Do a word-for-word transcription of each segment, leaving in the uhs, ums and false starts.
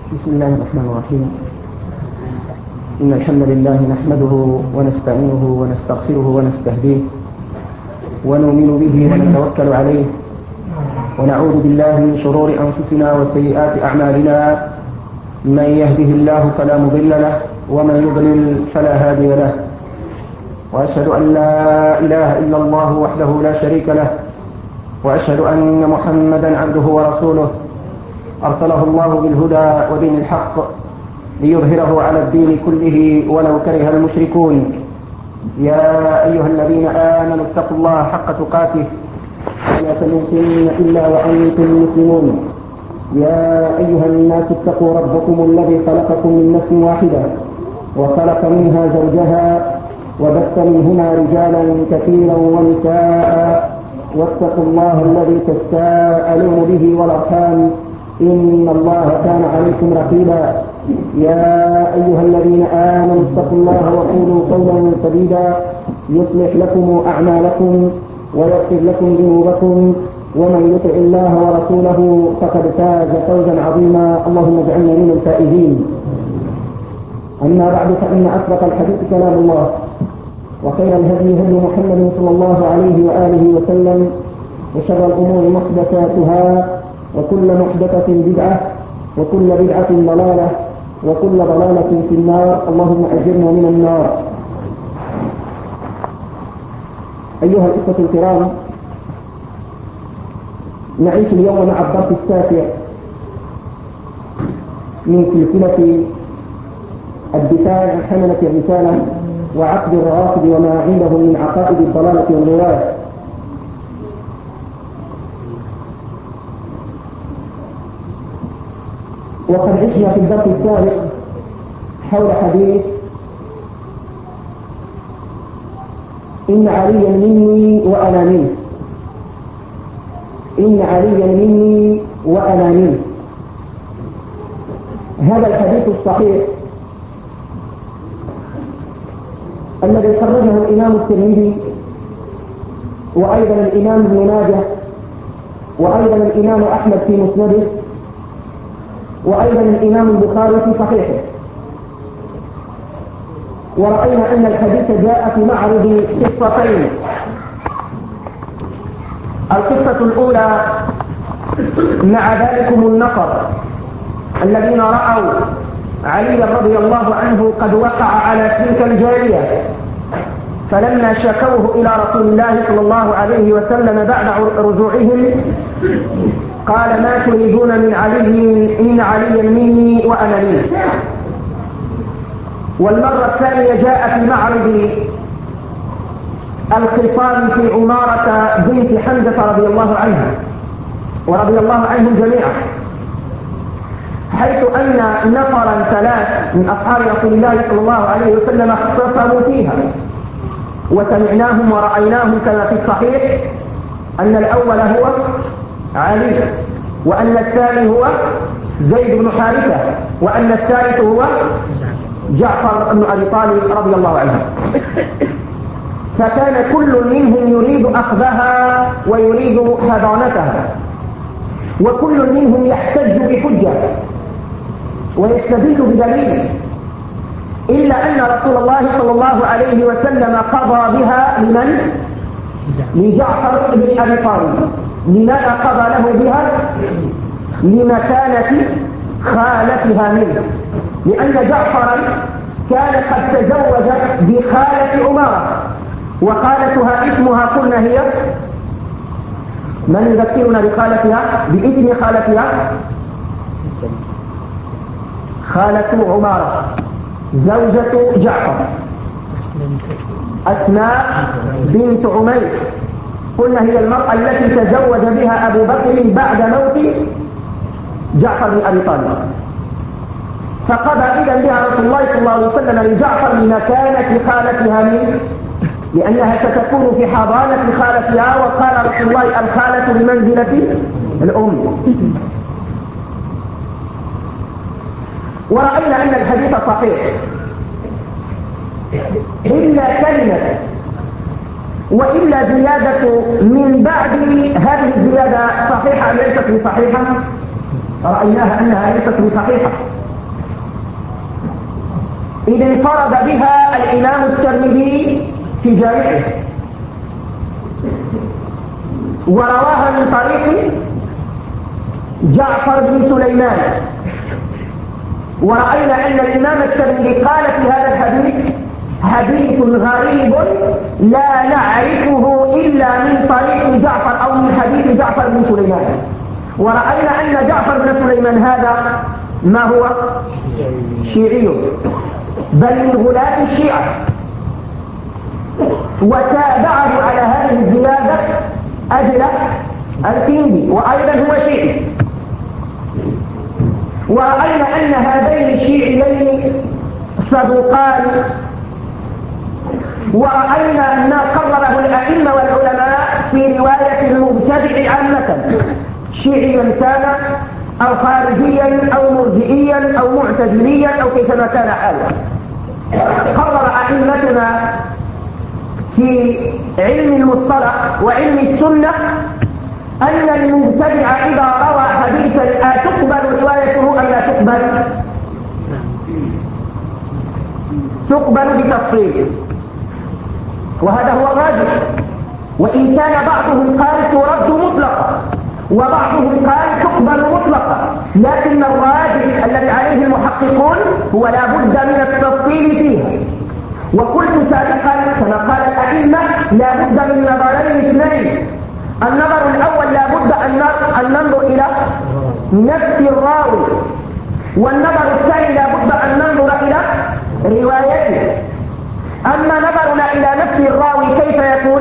بسم الله الرحمن الرحيم. إن الحمد لله نحمده ونستعينه ونستغفره ونستهديه ونؤمن به ونتوكل عليه ونعوذ بالله من شرور أنفسنا وسيئات أعمالنا. من يهده الله فلا مضل له ومن يضلل فلا هادي له، وأشهد أن لا إله إلا الله وحده لا شريك له، وأشهد أن محمدا عبده ورسوله أرسله الله بالهدى ودين الحق ليظهره على الدين كله ولو كره المشركون. يا أيها الذين آمنوا اتقوا الله حق تقاته ولا تموتن إلا وأنتم مسلمون. يا أيها الناس اتقوا ربكم الذي خلقكم من نفس واحدة وخلق منها زوجها وبث منهما رجالا كثيرا ونساء، واتقوا الله الذي تساءلون به والأرحام إن الله كان عليكم رقيبا. يا أيها الذين آمنوا اتقوا الله وقولوا قولا سديدا يصلح لكم أعمالكم ويغفر لكم ذنوبكم، ومن يطع الله ورسوله فقد فاز فوزا عظيما. اللهم اجعلنا من الفائزين. أما بعد، فإن أصدق الحديث كلام الله، وخير الهدي هدي محمد صلى الله عليه وآله وسلم، وشر الأمور محدثاتها، وكل محدثة بدعة، وكل بدعة ضلالة، وكل ضلالة في النار. اللهم أجرنا من النار. أيها الإخوة الكرام، نعيش اليوم مع الدرس التاسع من سلسلة الدفاع عن حملة الرسالة وعقد الروافض وما عندهم من عقائد الضلالة والغواية. وقد عشنا في الدرس السابق حول حديث إن عليا مني وأنا منه، إن عليا مني وأنا منه. هذا الحديث الصحيح الذي خرجه الإمام الترمذي وأيضا الإمام ابن ماجه وأيضا الإمام أحمد في مسنده وأيضا الإمام البخاري في صحيحه. ورأينا أن الحديث جاء في معرض قصتين. القصة الأولى مع ذلكم النفر الذين رأوا علي رضي الله عنه قد وقع على تلك الجارية، فلما شكوه إلى رسول الله صلى الله عليه وسلم بعد رجوعهم قال: ما تريدون من علي؟ إن عليا مني وأنا منه. والمرة الثانية جاء في معرض الخصام في عمارة بنت حمزة رضي الله عنها ورضي الله عنهم جميعا، حيث أن نفرا ثلاث من أصحاب رسول الله صلى الله عليه وسلم اختصموا فيها، وسمعناهم ورأيناهم كما في الصحيح أن الأول هو علي، وأن الثاني هو زيد بن حارثة، وأن الثالث هو جعفر بن أبي طالب رضي الله عنه. فكان كل منهم يريد أخذها ويريد حضانتها، وكل منهم يحتج بحجة ويستدل بدليل، إلا أن رسول الله صلى الله عليه وسلم قضى بها لمن؟ لجعفر بن أبي طالب. لماذا قضى له بها؟ لمكانة خالتها منه، لأن جعفرا كان قد تزوج بخالة عمارة، وخالتها اسمها قلنا هي من يذكرنا بخالتها باسم خالتها؟ خالة عمارة زوجة جعفر، أسماء بنت عميس. قلنا هي المرأة التي تزوج بها أبو بكر بعد موت جعفر بن أبي طالب. فقضى إذن بها رسول الله صلى الله عليه وسلم لجعفر لمكانة خالتها منه، لأنها ستكون في حضانة خالتها، وقال رسول الله: الخالة بمنزلة الأم. ورأينا أن الحديث صحيح إلا كلمة وإلا زيادة من بعد هذه الزيادة صحيحة ليست بصحيحة. رأيناها أنها ليست بصحيحة، إذ انفرد بها الإمام الترمذي في جامعه ورواها من طريق جعفر بن سليمان. ورأينا أن الإمام الترمذي قال في هذا الحديث حديث غريب لا نعرفه إلا من طريق جعفر أو من حديث جعفر بن سليمان. ورأينا أن جعفر بن سليمان هذا ما هو؟ شيعي، بل من غلاة الشيعة، وتابعه على هذه الزيادة أجلة الكندي وأيضا هو شيعي. ورأينا أن هذين الشيعيين صدوقان، ورأينا أن قرره الأئمة والعلماء في رواية المبتدع عامة، شيعيا كان أو خارجيا أو مرجئيا أو معتزليا أو كيفما كان حاله. قرر أئمتنا في علم المصطلح وعلم السنة أن المبتدع إذا روى حديثا أتقبل روايته أم لا تقبل؟ تقبل بتفصيل، وهذا هو الراجح. وإن كان بعضهم قال ترد مطلقا وبعضهم قال تقبل مطلقا، لكن الراجح الذي عليه المحققون هو لا بد من التفصيل فيها. وقلت سابقا كما قال الأئمة لا بد من نظرين اثنين: النظر الأول لا بد أن ننظر إلى نفس الراوي، والنظر الثاني لا بد أن ننظر إلى روايته. أما نظرنا إلى نفس الراوي كيف يكون؟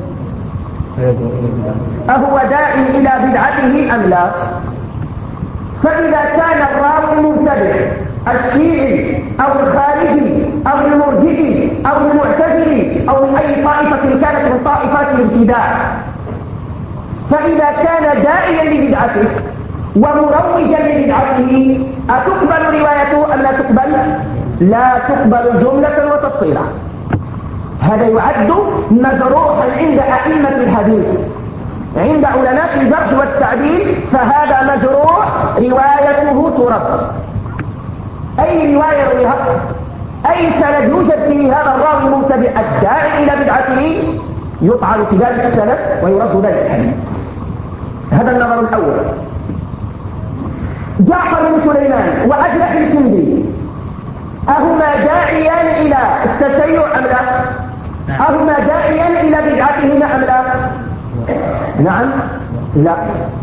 أهو داعٍ إلى بدعته أم لا؟ فإذا كان الراوي مبتدع الشيعي أو الخارجي أو المرجئي أو المعتزلي أو من أي طائفة كانت من طائفات الابتداع، فإذا كان داعيا لبدعته ومروجا لبدعته أتقبل روايته أم لا تقبل؟ لا تقبل جملة وتفصيلا. هذا يعد مجروحا عند أئمة الحديث، عند علماء الجرح والتعديل فهذا مجروح روايته ترد. أي رواية رويها، أي سند يوجد فيه هذا الراوي المبتدع الداعي إلى بدعته يطعن في ذلك السند ويرد ذلك الحديث. هذا النظر الأول. جعفر بن سليمان وأجلح الكندي أهما داعيان إلى التشيع أم لا؟ أهما داعيان إلى بدعتهما أم لا؟ نعم لا.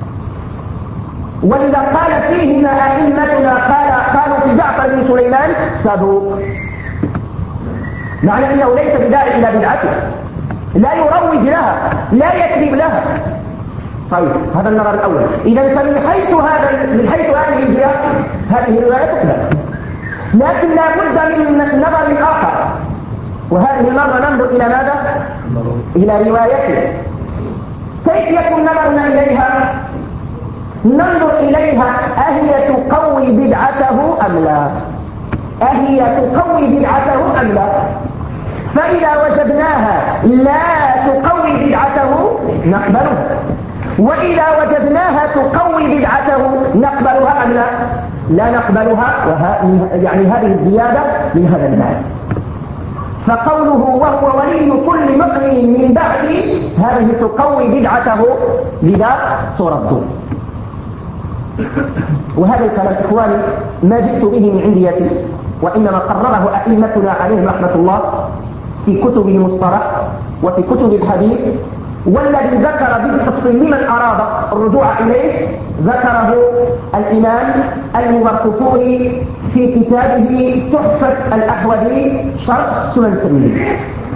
ولذا قال فيهما أئمتنا قال قالوا في جعفر بن سليمان صدوق، معنى أنه ليس بداعي إلى بدعته، لا يروج لها، لا يكذب لها. طيب هذا النظر الأول. إذا فمن حيث هذا من حيث هذه الجهة هذه الرواية تقبل، لكن لا بد من نظر آخر، وهذه المرة ننظر إلى ماذا؟ إلى روايته. كيف يكون نظرنا إليها؟ ننظر إليها أهي تقوي بدعته أم لا؟ أهي تقوي بدعته أم لا؟ فإذا وجدناها لا تقوي بدعته نقبلها، وإذا وجدناها تقوي بدعته نقبلها أم لا؟ لا نقبلها. وها يعني هذه الزيادة من هذا الباب. فقوله وهو ولي كل مؤمن من بعده هذه تقوي بدعته لذا ترد. وهذا الكلام إخواني ما جئت به من عنديتي، وإنما قرره أئمتنا عليهم رحمة الله في كتب المصطلح وفي كتب الحديث، والذي ذكر بالتفصيل لمن أراد الرجوع إليه ذكره الإمام المبرقفوري في كتابه تحفة الأحوذي شرح سنن الترمذي.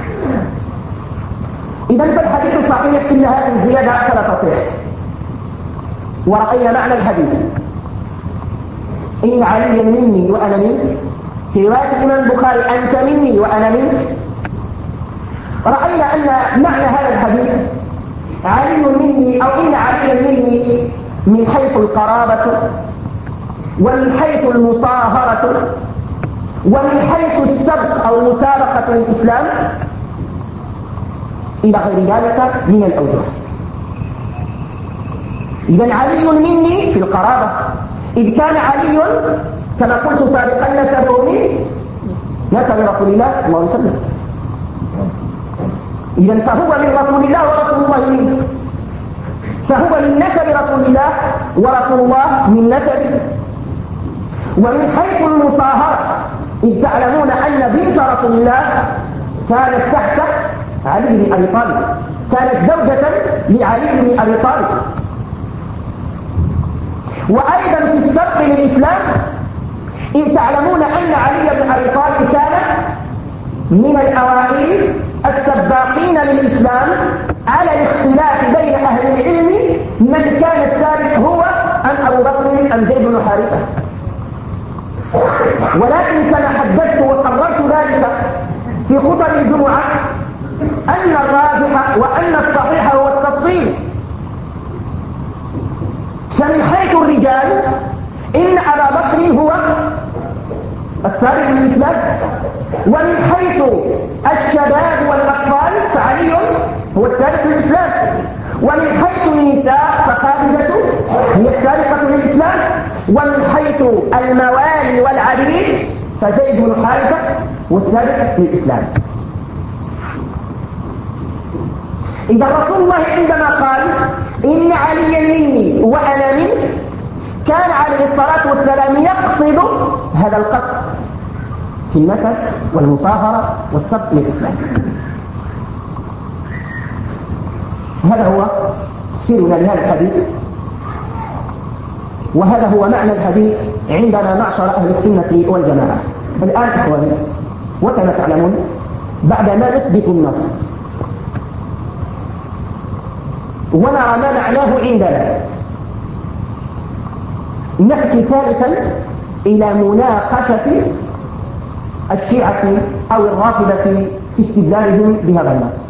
إذا فالحديث صحيح إن هذه الزيادة فلا تصح. ورأينا معنى الحديث إن علي مني وأنا منك، في رواية الإمام البخاري أنت مني وأنا منك. رأينا أن معنى هذا الحديث علي مني أو إن علي مني من حيث القرابة ومن حيث المصاهرة ومن حيث السبق أو مسابقة الإسلام إلى غير ذلك من الأوجه. إذن علي مني في القرابة، إذ كان علي كما قلت سابقا نسبه من نسب رسول الله صلى الله عليه وسلم. إذن فهو من رسول الله ورسول الله منه، فهو من نسب رسول الله ورسول الله من نسبه. ومن حيث المصاهرة إذ تعلمون أن بنت رسول الله كانت تحت علي بن أبي طالب، كانت زوجة لعلي بن أبي طالب. وأيضا في السبق للإسلام إذ تعلمون أن علي بن أبي طالب كان من الأوائل السباقين للإسلام على الاختلاف بين أهل العلم من كان السابق هو أم أبو بكر أم زيد بن حارثة. ولكن كما حددت وقررت ذلك في خطب الجمعة أن الراجح وأن الصحيح هو التفصيل. فمن حيث الرجال إن أبا بكر هو السابق للإسلام، ومن حيث الشباب والأطفال فعلي هو السابق للإسلام، ومن حيث النساء فخادجة هي السابقة للإسلام، ومن حيث الموالي والعبيد فزيد بن حارثة هو السابق للإسلام. إذا رسول الله عندما قال إن عليا مني وأنا منه كان عليه الصلاة والسلام يقصد هذا القصد في النسب والمصاهرة والسبق للإسلام. هذا هو تفسيرنا لهذا الحديث، وهذا هو معنى الحديث عندنا معشر أهل السنة والجماعة. الآن إخواني وكما تعلمون بعدما نثبت النص ونرى ما معناه عندنا نأتي ثالثا إلى مناقشة الشيعة أو الرافضة في استدلالهم بهذا النص.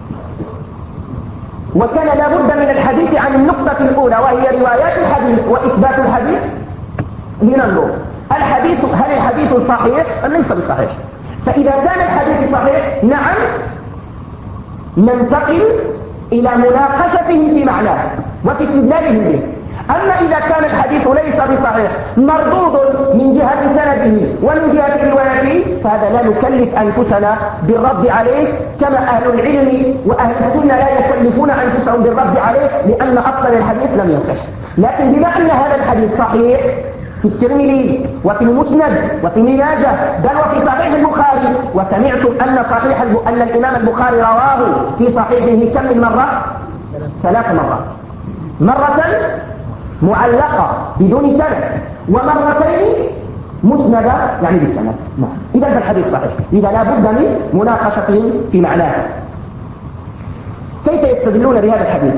وكان لا بد من الحديث عن النقطة الأولى وهي روايات الحديث وإثبات الحديث. لننظر الحديث هل الحديث صحيح أم ليس بصحيح؟ فإذا كان الحديث صحيح نعم ننتقل إلى مناقشتهم في معناه وفي استدلالهم به. أما إذا كان الحديث ليس بصحيح مردود من جهة سنده ومن جهة روايته فهذا لا نكلف أنفسنا بالرد عليه، كما أهل العلم وأهل السنة لا يكلفون أنفسهم بالرد عليه لأن أصلا الحديث لم يصح. لكن بما أن هذا الحديث صحيح في الترمذي وفي المسند وفي ابن ماجه بل وفي صحيح البخاري، وسمعتم أن صحيح الب... أن الإمام البخاري رواه في صحيحه كم من مرة؟ ثلاث مرات، مرة معلقة بدون سند ومرتين مسندة يعني بالسند. إذا فالحديث صحيح، إذا لا بد من مناقشتهم في معناه. كيف يستدلون بهذا الحديث؟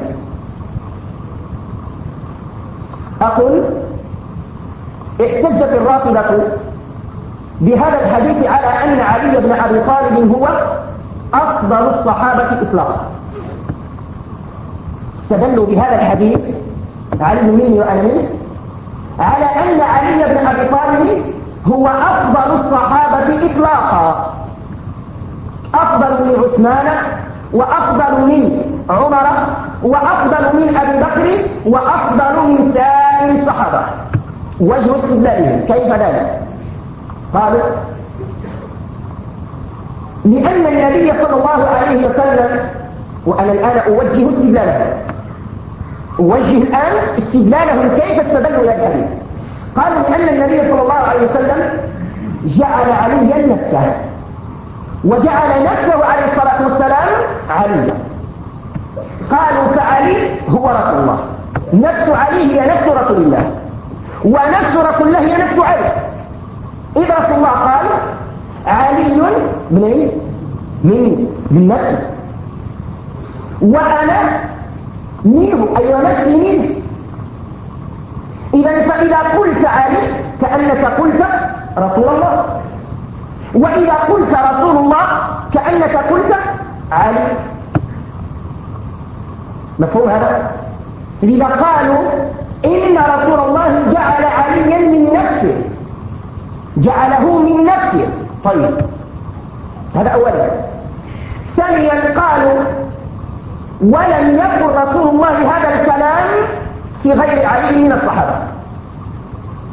أقول احتجت الرافضة بهذا الحديث على أن علي بن أبي طالب هو أفضل الصحابة إطلاقا. استدلوا بهذا الحديث علي مني وأنا منه على أن علي بن أبي طالب هو أفضل الصحابة إطلاقا، أفضل من عثمان وأفضل من عمر وأفضل من أبي بكر وأفضل من سائر الصحابة. وجه استدلالهم كيف ذلك؟ قالوا لأن النبي صلى الله عليه وسلم، وأنا الآن أوجه استدلالهم أوجه الآن استدلالهم كيف استدلوا إلى الحديث. قالوا لأن النبي صلى الله عليه وسلم جعل عليا نفسه وجعل نفسه عليه الصلاة والسلام عليا. قالوا فعلي هو رسول الله، نفس علي هي نفس رسول الله، ونفس رسول الله هي نفس علي. إذا رسول الله قال علي من ايه؟ من من نفسه، وأنا منه أي أيوة نفسي منه. إذا فإذا قلت علي كأنك قلت رسول الله، وإذا قلت رسول الله كأنك قلت علي. مفهوم هذا؟ إذا قالوا إن رسول الله جعل عليا من نفسه، جعله من نفسه. طيب هذا أولا. ثانيا قالوا ولم يقل رسول الله هذا الكلام في غير علي من الصحابة،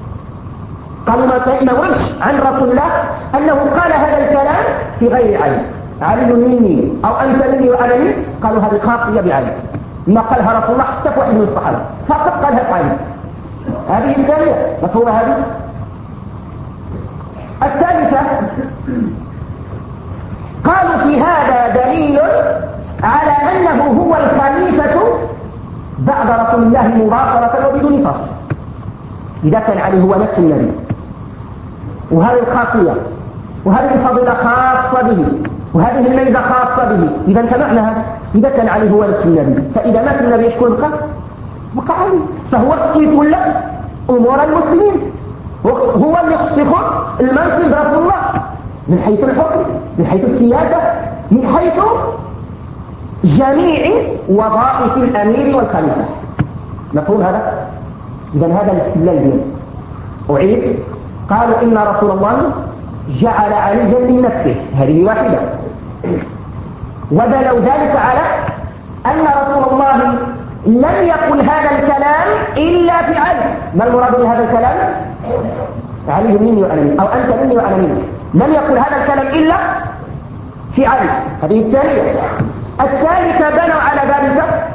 قالوا ما وردش عن رسول الله أنه قال هذا الكلام في غير علي، علي مني أو أنت مني وأنا مني. قالوا هذه خاصية بعلي، ما قالها رسول الله حتى في واحد من الصحابة، فقط قالها في علي. هذه الثانية مفهومة. هذه الثالثة قالوا في هذا دليل على أنه هو الخليفة بعد رسول الله مباشرة وبدون فصل، إذا كان علي هو نفس النبي، وهذه الخاصية وهذه الفضيلة خاصة به وهذه الميزة خاصة به. إذا كمعناها إذا كان علي هو نفس النبي، فإذا مات النبي يشكون بقى بقى علي، فهو يتولى أمور المسلمين، هو اللي يخصخ المنصب رسول الله من حيث الحكم، من حيث السياسة، من حيث جميع وظائف الأمير والخليفة. مفهوم هذا؟ إذا هذا الاستدلال دينه. أعيد، قالوا إن رسول الله جعل عليا من نفسه، هذه واحدة، ودلوا ذلك على أن رسول الله لم يقل هذا الكلام إلا في علي. ما المراد من هذا الكلام؟ علي مني وأنا مني، أو أنت مني وأنا مني. لم يقل هذا الكلام إلا في علي. هذه الثانية. الثالثة بنوا على ذلك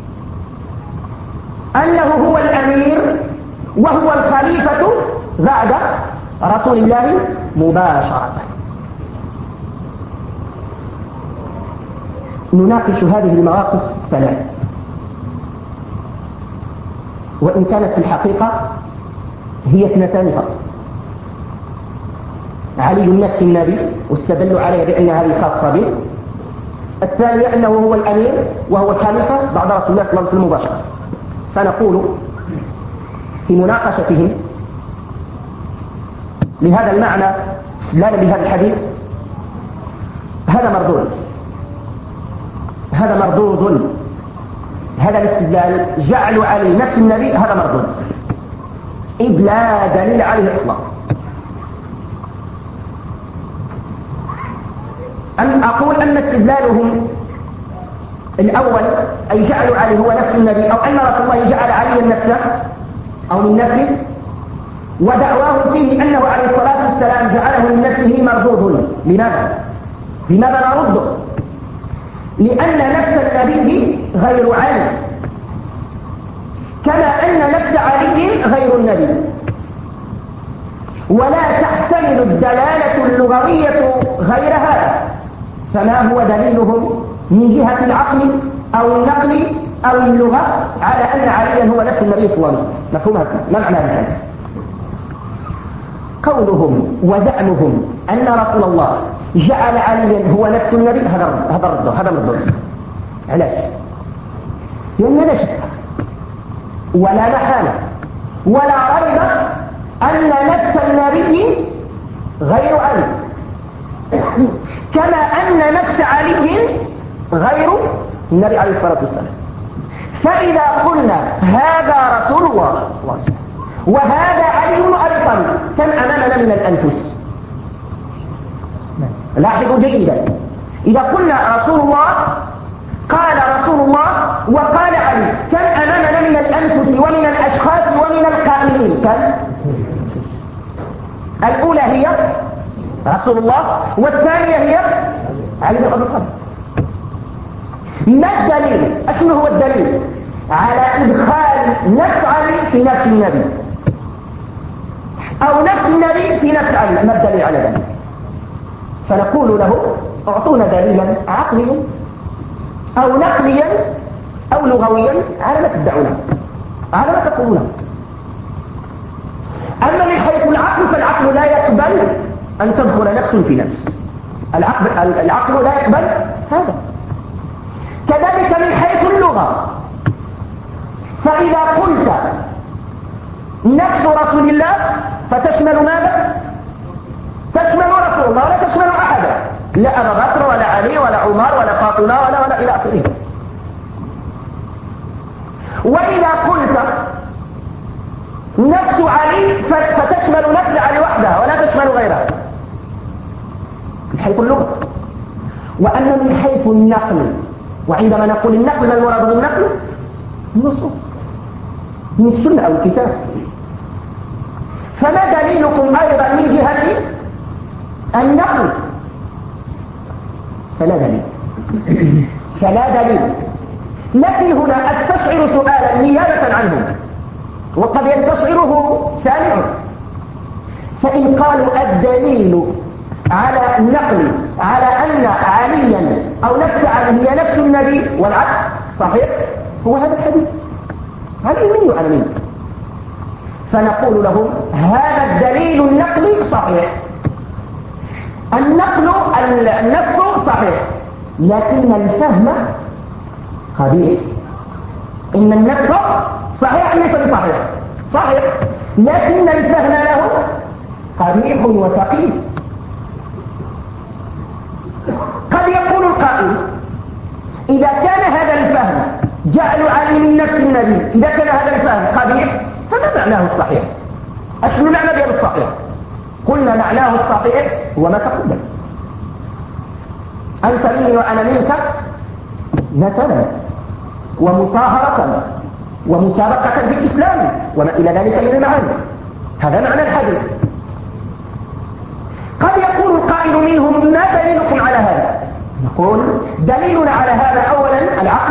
أنه هو الأمير وهو الخليفة بعد رسول الله مباشرة. نناقش هذه المواقف الثلاث، وإن كانت في الحقيقة هي اثنتان فقط. علي نفس النبي واستدلوا عليه بأن هذه خاصة به. الثانية أنه هو الأمير وهو الخليفة بعد رسول الله صلى الله عليه وسلم مباشرة. فنقول في مناقشتهم لهذا المعنى استدلالا بهذا الحديث، هذا مردود، هذا مردود، هذا الاستدلال جعل علي نفس النبي هذا مردود، إذ لا دليل عليه إطلاقا. أن أقول أن استدلالهم الأول أي جعلوا علي هو نفس النبي، أو أن رسول الله جعل عليا نفسه أو من نفسه، ودعواهم فيه أنه عليه الصلاة والسلام جعله من نفسه مردود. لماذا؟ لماذا نرده؟ لأن نفس النبي غير علي، كما أن نفس علي غير النبي، ولا تحتمل الدلالة اللغوية غير هذا. فما هو دليلهم من جهة العقل أو النقل أو اللغة على أن عليا هو نفس النبي صلى الله عليه وسلم؟ مفهوم هذا؟ ما معنى هذا؟ قولهم وزعمهم أن رسول الله جعل عليا هو نفس النبي هذا هذا رد هذا مردود. علاش؟ لأن لا شك ولا محالة ولا ريب أن نفس النبي غير علي، كما أن نفس علي غير النبي عليه الصلاة والسلام. فإذا قلنا هذا رسول الله صلى الله عليه وسلم وهذا علي بن أبي طالب، كم أمامنا من الأنفس؟ لاحظوا جيدا، إذا قلنا رسول الله قال رسول الله وقال علي، كم أمامنا من الأنفس ومن الأشخاص ومن القائلين؟ كم؟ الأولى هي رسول الله، والثانية هي علي بن أبي طالب. ما الدليل؟ اسمه هو الدليل على إدخال نفس علي في نفس النبي، أو نفس النبي في نفس علي؟ ما الدليل على ذلك؟ فنقول له اعطونا دليلا عقليا أو نقليا أو لغويا على ما تدعونه، على ما تقولونه. أما من حيث العقل فالعقل لا يقبل أن تدخل نفس في نفس، العقل, العقل لا يقبل هذا. كذلك من حيث اللغة، فإذا قلت نفس رسول الله فتشمل ماذا؟ تشمل رسول الله ولا تشمل أحدا، لا أبا بكر ولا علي ولا عمر ولا فاطمة ولا ولا إلى آخره. وإذا قلت نفس علي فتشمل نفس علي وحدها ولا تشمل غيرها من حيث اللغة. وأما من حيث النقل، وعندما نقول النقل ما المراد بالنقل؟ النصوص من السنة أو الكتاب. فما دليلكم أيضا من جهة النقل؟ فلا دليل فلا دليل لكن هنا أستشعر سؤالا نيابة عنهم وقد يستشعره سامع. فإن قالوا الدليل على النقل على أن عليا أو نفس علي هي نفس النبي والعكس صحيح، هو هذا الحديث علي مني وأنا منك، فنقول لهم هذا الدليل النقلي صحيح، النقل النفس صحيح، لكن الفهم قبيح. إن النفس صحيح ليس بصحيح صحيح، لكن الفهم له قبيح وثقيل. قد يقول القائل إذا كان هذا الفهم جعل علي من نفس النبي، إذا كان هذا الفهم قبيح فما معناه الصحيح؟ أشنو معنى ديال الصحيح؟ قلنا معناه الصحيح هو ما تقدم، أنت مني وأنا منك نسبا ومصاهرة ومسابقة في الإسلام وما إلى ذلك من المعاني، هذا معنى الحديث. قد يقول القائل منهم ما دليلكم على هذا؟ نقول دليلنا على هذا أولا العقل،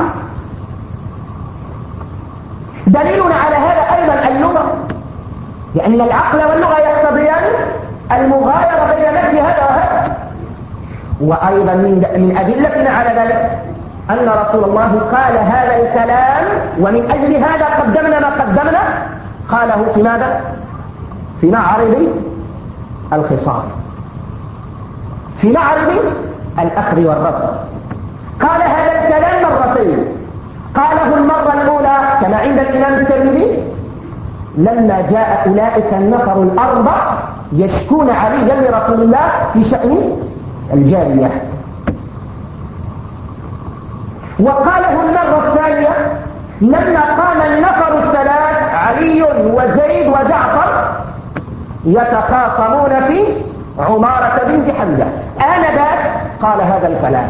دليلنا على هذا أيضا اللغة، لأن العقل واللغة يقتضيان المغايرة بين نفس هذا وهذا. وأيضا من أدلتنا على ذلك أن رسول الله قال هذا الكلام ومن أجل هذا قدمنا ما قدمنا، قاله في ماذا؟ في معرض الخصام، في معرض الأخذ والرد. قال هذا الكلام مرتين، قاله المرة الأولى كما عند الإمام الترمذي لما جاء أولئك النفر الأربع يشكون عليا لرسول الله في شأن الجارية، وقاله المرة الثانية لما قام النفر الثلاث علي وزيد وجعفر يتخاصمون في عمارة بنت حمزة، آنذاك قال هذا الكلام.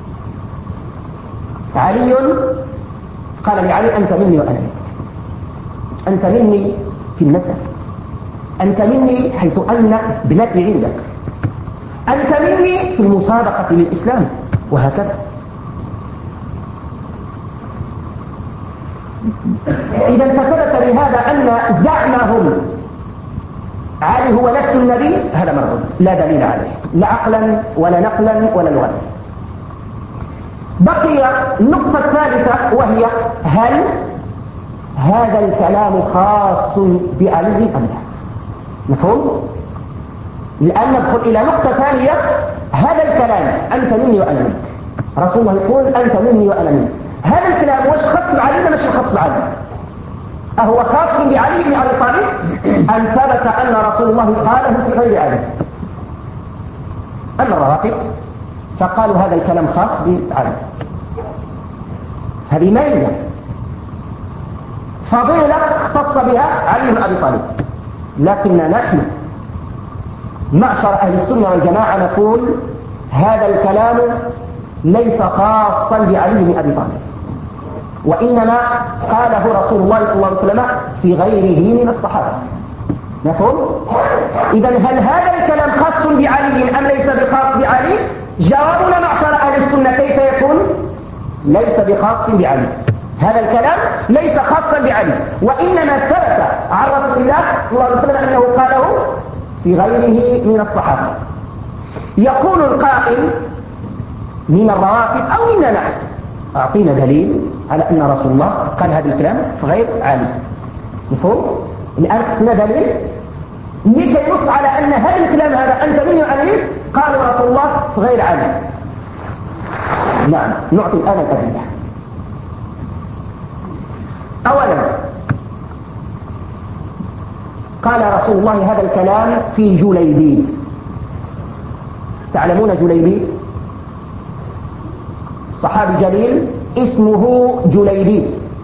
علي قال لعلي أنت مني وأنا منك، أنت مني في النسب، أنت مني حيث أن ابنتي عندك، أنت مني في المسابقة للإسلام، وهكذا. إذا فثبت لهذا أن زعمهم علي هو نفس النبي هذا مردود لا دليل عليه لا عقلا ولا نقلا ولا لغة. بقي النقطة الثالثة وهي هل هذا الكلام خاص بعلي أم لا؟ مفهوم؟ الآن ندخل إلى نقطة ثانية. هذا الكلام أنت مني وأنا منك، رسول الله يقول أنت مني وأنا منك، هذا الكلام وش خاص بعلي ولا مش خاص بعلي؟ أهو خاص بعلي بن أبي طالب أن ثبت أن رسول الله قاله في غير علي؟ أما الروافض فقالوا هذا الكلام خاص بعلي، هذه ميزة فضيلة اختص بها علي بن أبي طالب. لكننا نحن معشر أهل السنة والجماعة نقول هذا الكلام ليس خاصا بعلي بن أبي طالب، وإنما قاله رسول الله صلى الله عليه وسلم في غيره من الصحابة. مفهوم؟ إذا هل هذا الكلام خاص بعلي أم ليس بخاص بعلي؟ جوابنا معشر أهل السنة كيف يكون؟ ليس بخاص بعلي، هذا الكلام ليس خاصا بعلي، وإنما ثبت عن رسول الله صلى الله عليه وسلم أنه قاله في غيره من الصحابة. يقول القائل من الروافض أو منا نحن أعطينا دليل على أن رسول الله قال هذا الكلام في غير علي. مفهوم؟ الآن قسنا دليل لكي ينص على أن هذا الكلام هذا أنت مني وأنا منك قال رسول الله في غير علي. نعم نعطي الآن الأدلة. أولا قال رسول الله هذا الكلام في جليبيب. تعلمون جليبيب؟ صحابي جليل اسمه جليبيب،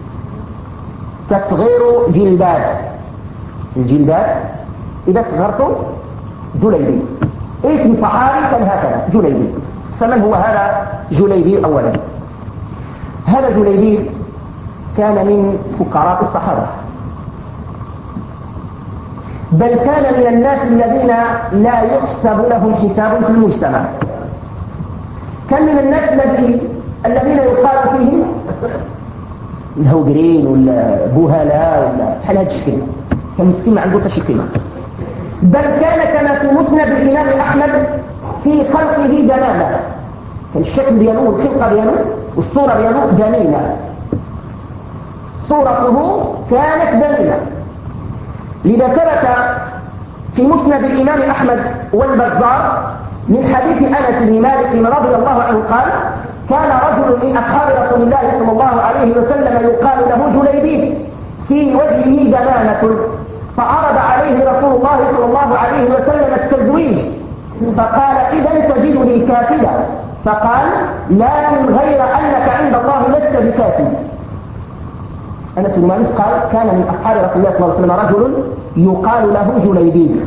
تصغير جلباب، الجلباب إذا صغرته جليبيب، اسم صحابي كان هكذا جليبيب. فمن هو هذا جليبيب؟ أولا هذا جليبيب كان من فقراء الصحابة، بل كان من الناس الذين لا يحسب لهم حساب في المجتمع. كان من الناس الذي الذين يقال فيهم الهوجرين ولا بوهلاء ولا بحال هذا الشكل، كان مسكين ما عنده حتى شي قيمه. بل كان كما في مسند الامام احمد في خلقه دلاله، كان الشكل ديالو والخلقه ديالو والصوره ديالو جميله، صورته كانت جميله. لذا ثبت في مسند الامام احمد والبزار من حديث انس بن مالك رضي الله عنه قال: كان رجل من اصحاب رسول الله صلى الله عليه وسلم يقال له جليبيب في وجهه دلالة، فعرض عليه رسول الله صلى الله عليه وسلم التزويج، فقال: إذا تجدني كاسدا. فقال: لكن غير أنك عند الله لست بكاسد. أنس بن مالك قال: كان من أصحاب رسول الله صلى الله عليه وسلم رجل يقال له جليبيب،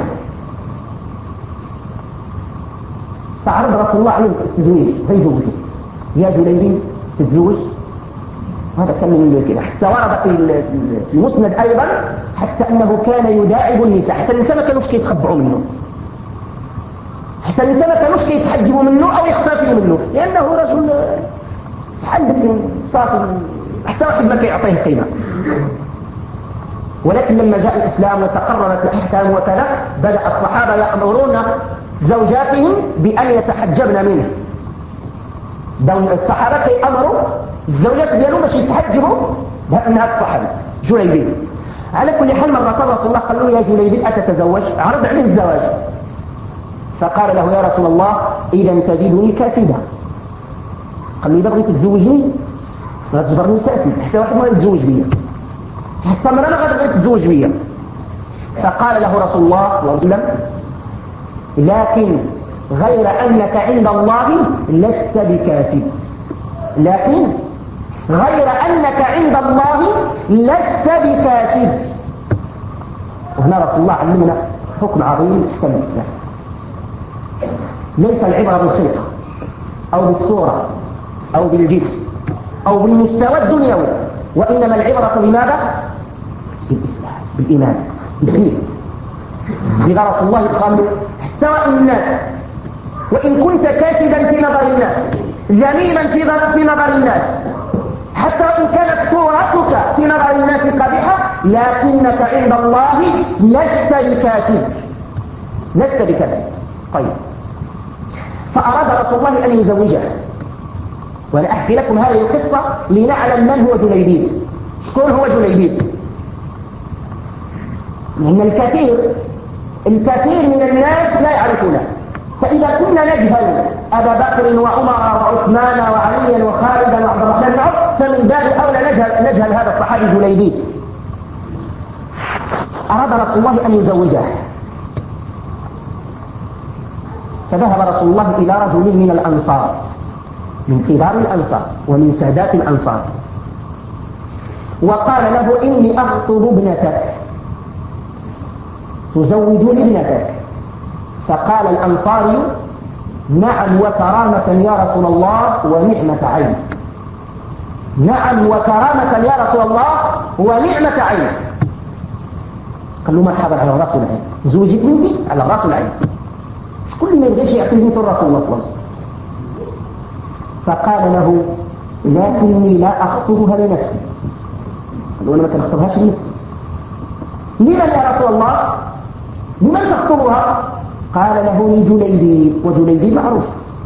فعرض رسول الله عليه التزويج فيزوجه: يا جليبيب تتزوج؟ هذا كان من كده. حتى ورد في المسند أيضا حتى أنه كان يداعب النساء، حتى النساء ما كانوش كيتخبعوا منه، حتى النساء ما كانوش كيتحجبوا منه أو يختفوا منه، لأنه رجل عندك صافي حتى واحد ما كيعطيه قيمة. ولكن لما جاء الإسلام وتقررت الأحكام وكذا، بدأ الصحابة يأمرون زوجاتهم بأن يتحجبن منه. دون الصحابة كي أمروا الزوجات ديالهم باش يتحجبوا من هذا الصحابي جليبيب. على كل حال مرة رسول الله قال له: يا جليبيب أتتزوج؟ عرض عليه الزواج، فقال له: يا رسول الله إذا تجدني كاسدا. قال له: إذا بغيت تتزوجني غتجبرني كاسد، حتى واحد ما يتزوج بيا، حتى مرة ما غتبغي تتزوج بيا. فقال له رسول الله صلى الله عليه وسلم: لكن غير أنك عند الله لست بكاسد، لكن غير أنك عند الله لست بكاسد. وهنا رسول الله علمنا حكم عظيم حكم الإسلام. ليس العبرة بالخلقة أو بالصورة أو بالجسم أو بالمستوى الدنيوي، وإنما العبرة بماذا؟ بالإسلام، بالإيمان، بالدين. لذا رسول الله قال: حتى وإن الناس وإن كنت كاسدا في نظر الناس، ذميما في نظر الناس، حتى وإن كانت صورتك في نظر الناس قبيحة، لكنك عند الله لست بكاسد، لست بكاسد. طيب، فأراد رسول الله أن يزوجه. وأنا أحكي لكم هذه القصة لنعلم من هو جليبيب، شكون هو جليبيب. لأن الكثير الكثير من الناس لا يعرفونه. فإذا كنا نجهل أبا بكر وعمر وعثمان وعليا وخالدا وعبد الرحمن بن عوف، فمن باب أولى نجهل, نجهل هذا الصحابي جليبيب. أراد رسول الله أن يزوجه، فذهب رسول الله إلى رجل من الأنصار، من كبار الأنصار ومن سادات الأنصار، وقال له: إني أخطب ابنتك، تزوجني ابنتك؟ فقال الأنصاري: نعم وكرامة يا رسول الله ونعمة عين. نعم وكرامة يا رسول الله ونعمة عين. قال له: مرحبا، على الراس والعين، زوجي بنتي على الراس والعين. شكون اللي ما يبغيش يعطي بنته الرسول الله صلى الله عليه وسلم؟ فقال له: لكني لا أخطبها لنفسي. قال له: أنا ما كنخطبهاش لنفسي. لمن يا رسول الله؟ لمن تخطبها؟ قال له: لجليبيب، وجليبيب معروف.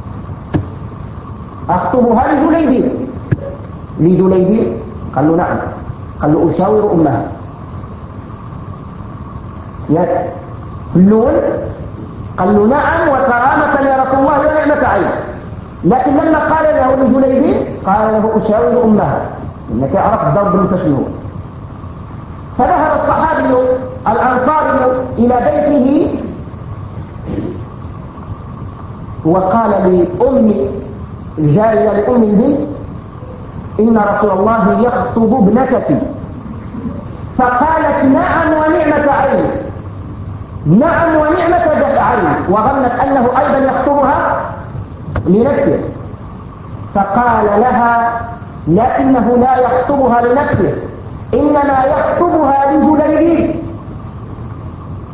أخطبها لجليبيب. لجليبيب؟ قال له: نعم. قال له: أشاور أمها. يا في الأول قال له: نعم وكرامة يا رسول الله ونعمة عين. لكن لما قال له لجليبيب قال له: أشاور أمها، إنك عرفت الضرب بالنساء شنو. فذهب الصحابي الأنصاري إلى بيته وقال لأم الجارية لأم البنت: إن رسول الله يخطب ابنتك. فقالت: نعم ونعمة عين، نعم ونعمة عين، وظنت أنه أيضا يخطبها لنفسه. فقال لها: لكنه لا يخطبها لنفسه، إنما يخطبها لجليبيب.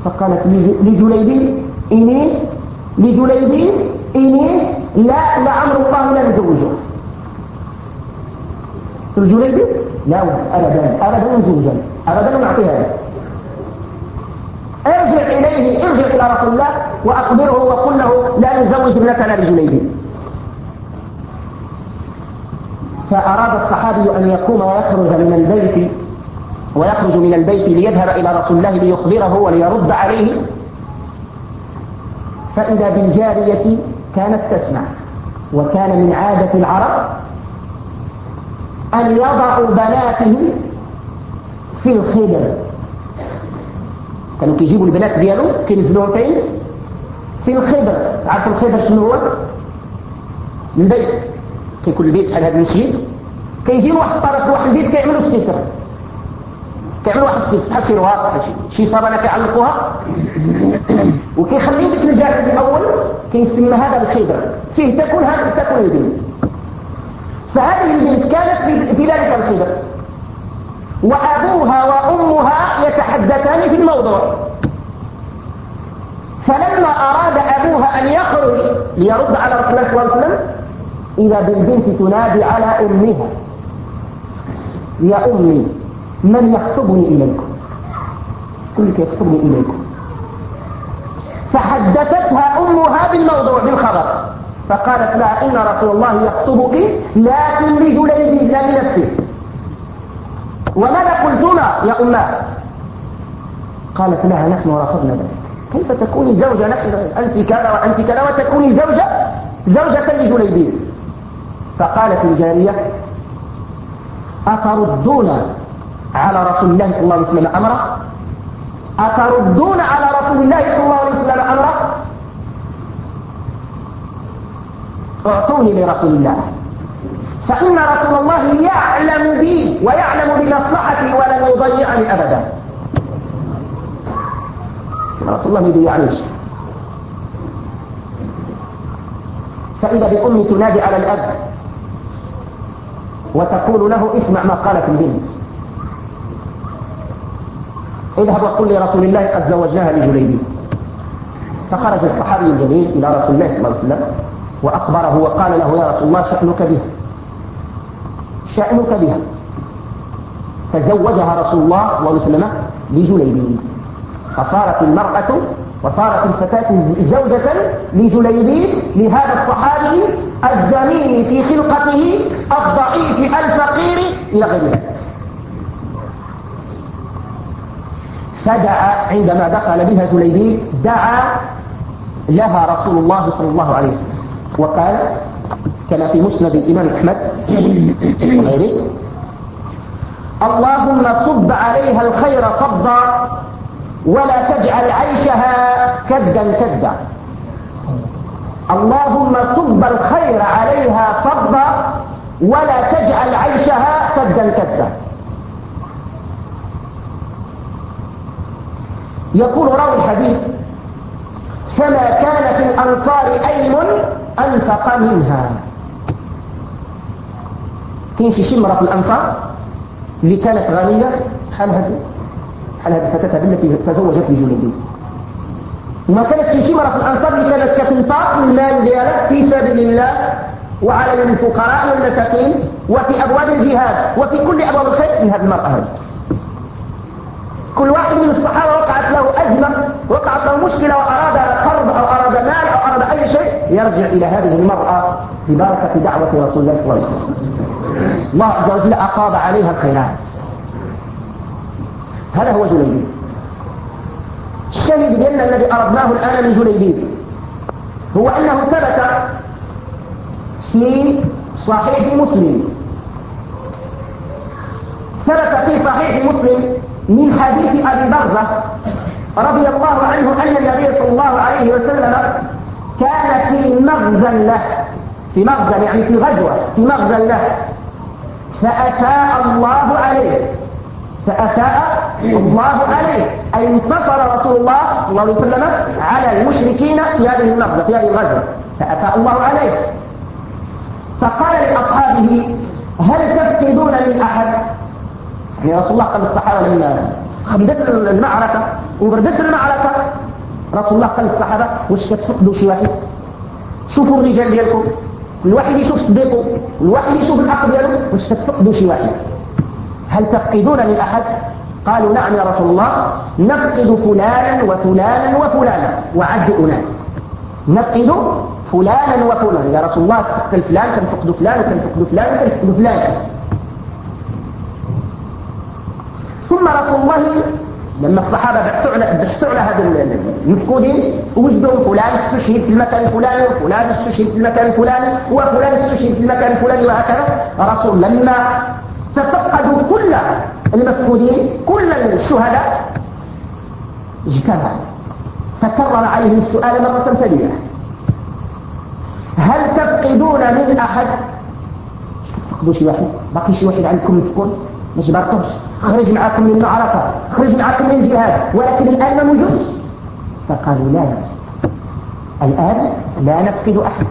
فقالت لجليبيب إني لجليبيب إني لا لعمر الله لا نزوجه. جليبيب لا أبدا أبدا نزوجا أبدا نعطيها له. ارجع إليه ارجع إلى رسول الله وأخبره وقل له لا نزوج ابنتنا لجليبيب. فأراد الصحابي أن يقوم ويخرج من البيت ويخرج من البيت ليذهب إلى رسول الله ليخبره وليرد عليه، فإذا بالجارية كانت تسمع، وكان من عادة العرب أن يضعوا بناتهم في الخدر. كانوا كيجيبوا البنات ديالو كينزلوهم فين؟ في الخدر. تعرفوا الخدر شنو هو؟ البيت. كيكون البيت بحال هذا المسجد، كيجيو واحد الطرف واحد البيت كيعملوا الستر، كيعملوا واحد الستر بحال شي رواق بحال شي شي صابنه كيعلقوها وكيخليو ديك الجانب الاول كيسمى هذا الخدر، فيه تكون هذا تكون البنت. فهذه البنت كانت في, في ذلك الخدر، وابوها وامها يتحدثان في الموضوع. فلما اراد ابوها ان يخرج ليرد على رسول الله صلى الله عليه وسلم، إذا بالبنت تنادي على أمها: يا أمي من يخطبني إليكم؟ كلك يخطبني إليكم. فحدثتها أمها بالموضوع بالخبر، فقالت لها: إن رسول الله يخطبك لكن لجليبيب لا لنفسه. وماذا قلتما يا أماه؟ قالت لها: نحن رفضنا ذلك. كيف تكوني زوجة؟ نحن أنت كذا وأنت كذا وتكوني زوجة زوجة لجليبيب. فقالت الجارية: أتردون على رسول الله صلى الله عليه وسلم أمره؟ أتردون على رسول الله صلى الله عليه وسلم أمره؟ اعطوني لرسول الله، فإن رسول الله يعلم بي ويعلم بمصلحتي ولن يضيعني أبدا. رسول الله ما يضيعنيش. فإذا بأمي تنادي على الأب وتقول له: اسمع ما قالت البنت، اذهب وقل لرسول الله قد زوجناها لجليبيب. فخرج الصحابي الجليل إلى رسول الله صلى الله عليه وسلم وأخبره وقال له: يا رسول الله شأنك بها شأنك بها. فزوجها رسول الله صلى الله عليه وسلم لجليبيب، فصارت المرأة وصارت الفتاة زوجة لجليبيب لهذا الصحابي الذميم في خلقته الضعيف الفقير إلى غير ذلك. فدعا عندما دخل بها جليبيب دعا لها رسول الله صلى الله عليه وسلم وقال كما في مسند الإمام أحمد وغيره: اللهم صب عليها الخير صبا ولا تجعل عيشها كدا كدا. اللهم صب الخير عليها صبا ولا تجعل عيشها كدا كدا. يقول راوي الحديث: فما كان في الأنصار أيم أنفق منها. كاين شي شمرة في الأنصار اللي كانت غنية بحال هذه بحال هذه الفتاة التي تزوجت بجليبيب، وما كانت شي شمرة في الأنصار اللي كانت كتنفق المال ديالها في سبيل الله وعلى الفقراء والمساكين وفي أبواب الجهاد وفي كل أبواب الخير من هذه المرأة هذه. كل واحد من الصحابة وقعت له أزمة، وقعت له مشكلة، وأراد قرض أو أراد مال أو أراد أي شيء، يرجع إلى هذه المرأة ببركة دعوة رسول الله صلى الله عليه وسلم. الله عز وجل أقاض عليها الخيرات. هذا هو جليبيب. الشاهد بأن الذي أردناه الآن من جليبيب هو أنه ثبت في صحيح مسلم ثبت في صحيح مسلم من حديث أبي برزة رضي الله عنه أن النبي صلى الله عليه وسلم كان في مغزى له في مغزى يعني في غزوة في مغزى له فأفاء الله عليه فأفاء الله عليه أي انتصر رسول الله صلى الله عليه وسلم على المشركين في هذه المغزى في هذه الغزوة فأفاء الله عليه. فقال لأصحابه: هل تفقدون من أحد؟ يعني رسول الله قال للصحابة لما خمدت المعركة وبردت المعركة رسول الله قال للصحابة واش كتفقدوا شي واحد؟ شوفوا الرجال ديالكم، كل واحد يشوف صديقه، كل واحد يشوف الأخ ديالو، واش كتفقدوا شي واحد؟ هل تفقدون من أحد؟ قالوا نعم يا رسول الله نفقد فلانا وفلانا وفلانا، وعدوا أناس نفقد فلانا وفلانا يا رسول الله تقتل فلان كنفقد فلان وكنفقد فلان وكنفقد فلان. ثم رسول الله لما الصحابة بحثوا على بحثوا على هذا المفقودين وجدوا فلان استشهد في المكان الفلاني وفلان استشهد في المكان الفلاني وفلان استشهد في المكان الفلاني وهكذا. رسول لما تفقدوا كل المفقودين كل الشهداء اجتمع فكرر عليهم السؤال مرة ثانية هل تفقدون من أحد؟ تفقدوا شي واحد؟ باقي شي واحد عندكم مفقود؟ ما جبرتوش، خرج معكم من المعركة، خرج معكم من الجهاد، ولكن الآن ما موجودش. فقالوا لا الآن لا نفقد أحد،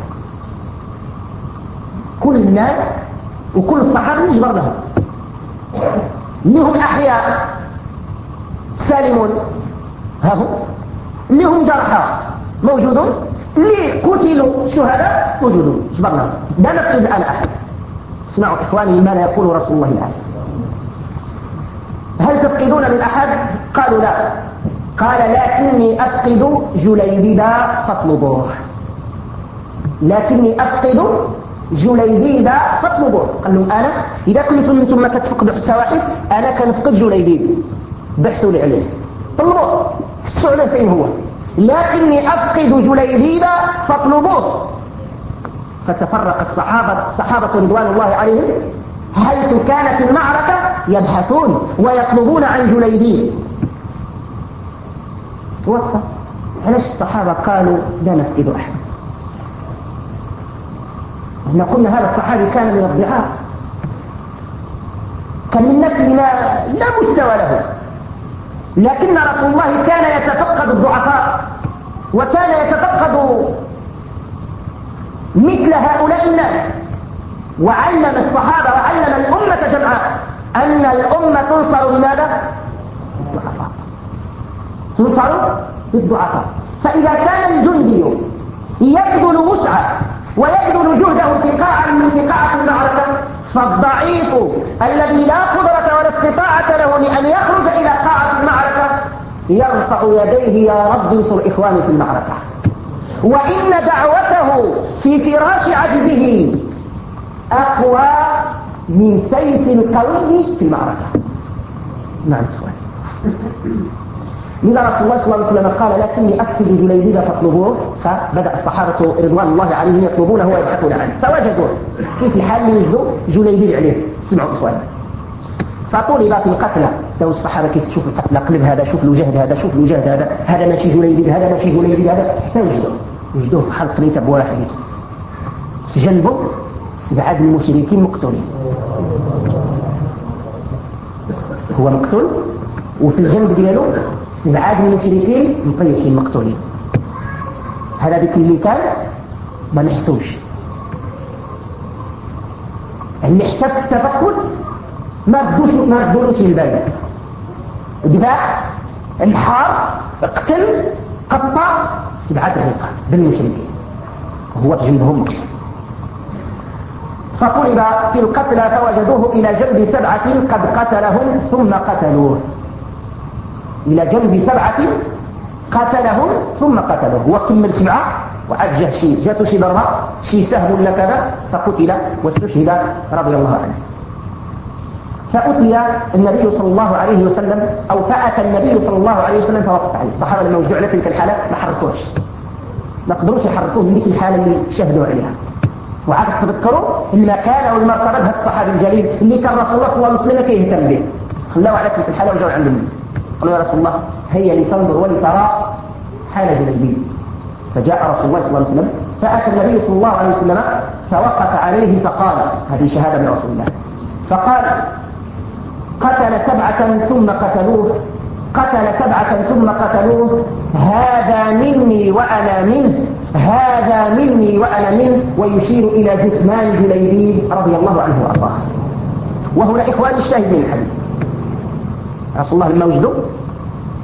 كل الناس وكل الصحابة نجبر لهم، اللي هم أحياء سالمون ها هم، اللي هم جرحى موجودون، اللي قتلوا شهداء موجودون جبرنا، لا نفقد الآن أحد. اسمعوا إخواني ما لا يقول رسول الله الآن. هل تفقدون من أحد؟ قالوا لا. قال لكني أفقد جليبيب فاطلبوه، لكني أفقد جليبيب فاطلبوه. قال لهم أنا إذا كنتم أنتم ما كتفقدوا حتى واحد أنا كنفقد جليبيب، بحثوا لي عليه طلبوه فتشوا عليه فين هو، لكني أفقد جليبيب فاطلبوه. فتفرق الصحابة الصحابة رضوان الله عليهم حيث كانت المعركة يبحثون ويطلبون عن جليبيب. توقف. علاش الصحابة قالوا لا نفقد أحد؟ احنا قلنا هذا الصحابي كان من الضعاف، كان من الناس لا, لا مستوى له، لكن رسول الله كان يتفقد الضعفاء وكان يتفقد مثل هؤلاء الناس، وعلم الصحابة وعلم الأمة جمعاء أن الأمة تنصر بماذا؟ بالضعفاء، تنصر بالضعفاء. فإذا كان الجندي يبذل وسعه ويبذل جهده في قاعة من في قاعة المعركة، فالضعيف الذي لا قدرة ولا استطاعة له لأن يخرج إلى قاعة المعركة يرفع يديه يا رب انصر إخواني في المعركة، وإن دعوته في فراش عجزه أقوى من سيف القوي في المعركة. نعم إخواني. لذا رسول الله صلى الله عليه وسلم قال لكني أكتب جليبيب فاطلبوه، فبدأ الصحابة رضوان الله عليهم يطلبونه ويبحثون عنه فوجدوه. كيف الحال اللي وجدوا جليبيب عليه؟ اسمعوا إخواني. فطلب في القتلى، تو الصحابة كيف تشوف القتلى قلب هذا شوف له جهد هذا شوف له جهد هذا هذا ماشي جليبيب هذا ماشي جليبيب هذا، حتى وجدوه وجدوه في حلق ريتب واحد في جنبه سبعة المشركين مقتولين، هو مقتول وفي الجنب دياله سبعة المشركين مطيحين مقتولين. هذا ذيك اللي كان ما نحسوش اللي احتف التفقد ما ردوش ما ردوش البال، ذبح انحار اقتل قطع سبعة رقاب بالمشركين وهو في جنبهم مقتول. فطلب في القتلى فوجدوه إلى جنب سبعة قد قتلهم ثم قتلوه، إلى جنب سبعة قتلهم ثم قتلوه. هو كمل سبعة وعاد جه شي جاته شي ضربة شي سهم ولا كذا فقتل واستشهد رضي الله عنه. فأتي النبي صلى الله عليه وسلم أو فأتى النبي صلى الله عليه وسلم فوقف عليه. الصحابة لما وجدوا على تلك الحالة ما حركوش، ما قدروش يحركوه من ذيك الحالة اللي شهدوا عليها. وعاد تذكروا المكانة والمرتبة هذا الصحابي الجليل اللي كان رسول الله صلى الله عليه وسلم كيهتم به، خلاوا على تلك الحالة وجاوا عند النبي قالوا يا رسول الله هيا لتنظر ولترى حال جليبيب. فجاء رسول الله صلى الله عليه وسلم فأتى النبي صلى الله عليه وسلم فوقف عليه فقال، هذه شهادة من رسول الله، فقال قتل سبعة ثم قتلوه قتل سبعة ثم قتلوه هذا مني وأنا منه هذا مني وأنا منه، ويشير إلى جثمان جليبيب رضي الله عنه وأرضاه. وهنا إخواني الشاهدين الحديث رسول الله لما وجدوا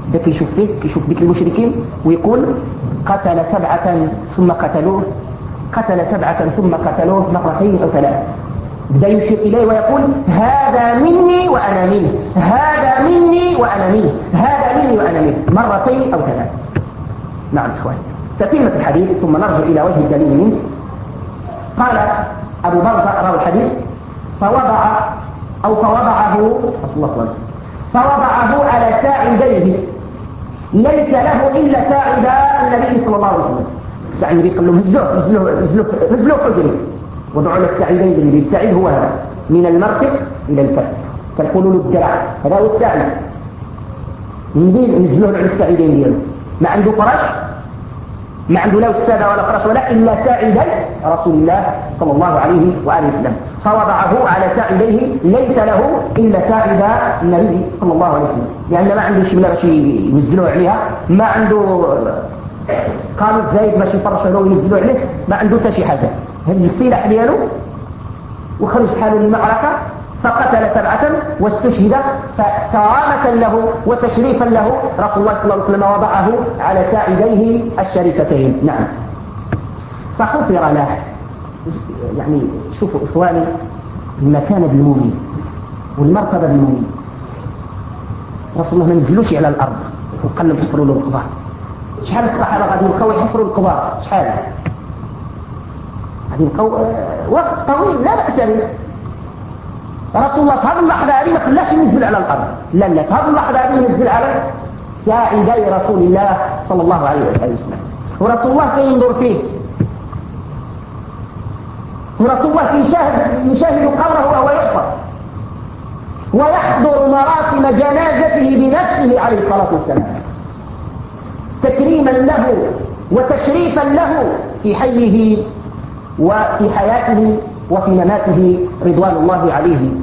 ذاك يشوف فيك يشوف ذيك المشركين ويقول قتل سبعة ثم قتلوه، قتل سبعة ثم قتلوه مرتين أو ثلاث. بدأ يشير إليه ويقول هذا مني وأنا منه، هذا مني وأنا منه، هذا مني وأنا منه، مرتين أو ثلاث. نعم إخواني، تتمة الحديث ثم نرجع إلى وجه الدليل منه. قال أبو بردة راوي الحديث فوضع أو فوضعه رسول الله صلى الله عليه وسلم فوضعه على ساعديه، ليس له إلا ساعدا النبي صلى الله عليه وسلم. ساعد النبي قال لهم هزوه هزوه هزوه هزوه حجري، وضعوا له الساعدين النبي. الساعد هو هذا من المرفق إلى الكف، تقولوا له الدرع، هذا هو الساعد. النبي نزلوه على الساعدين ديالو، ما عنده فرش، ما عنده لا السادة ولا فرش ولا إلا ساعدي رسول الله صلى الله عليه وآله وسلم، فوضعه على ساعديه، ليس له إلا ساعد النبي صلى الله عليه وسلم، لأن ما عنده شبلة باش ينزلوه عليها، ما عنده قاموس زايد باش يفرش له وينزلوه عليه، ما عنده حتى شي حاجة. هز السلاح ديالو وخرج حاله للمعركة فقتل سبعة واستشهد، فكرامة له وتشريفا له رسول الله صلى الله عليه وسلم وضعه على ساعديه الشريفتين. نعم، فغفر له. يعني شوفوا إخواني المكانة بالمؤمن والمرتبة بالمؤمن. رسول الله ما نزلوش على الأرض وقال لهم حفروا له القبار. شحال الصحابة غادي يبقاو يحفروا القبار؟ شحال غادي يبقاو وقت طويل لا بأس به. رسول الله في هذه اللحظة هذه ما خلاش ينزل على الأرض، لا لا، في هذه اللحظة هذه ينزل على ساعدي رسول الله صلى الله عليه وسلم. ورسول الله كان ينظر فيه، ورسول الله يشاهد يشاهد قبره وهو يحفر، ويحضر مراسم جنازته بنفسه عليه الصلاة والسلام، تكريما له وتشريفا له في حيه وفي حياته وفي مماته رضوان الله عليه.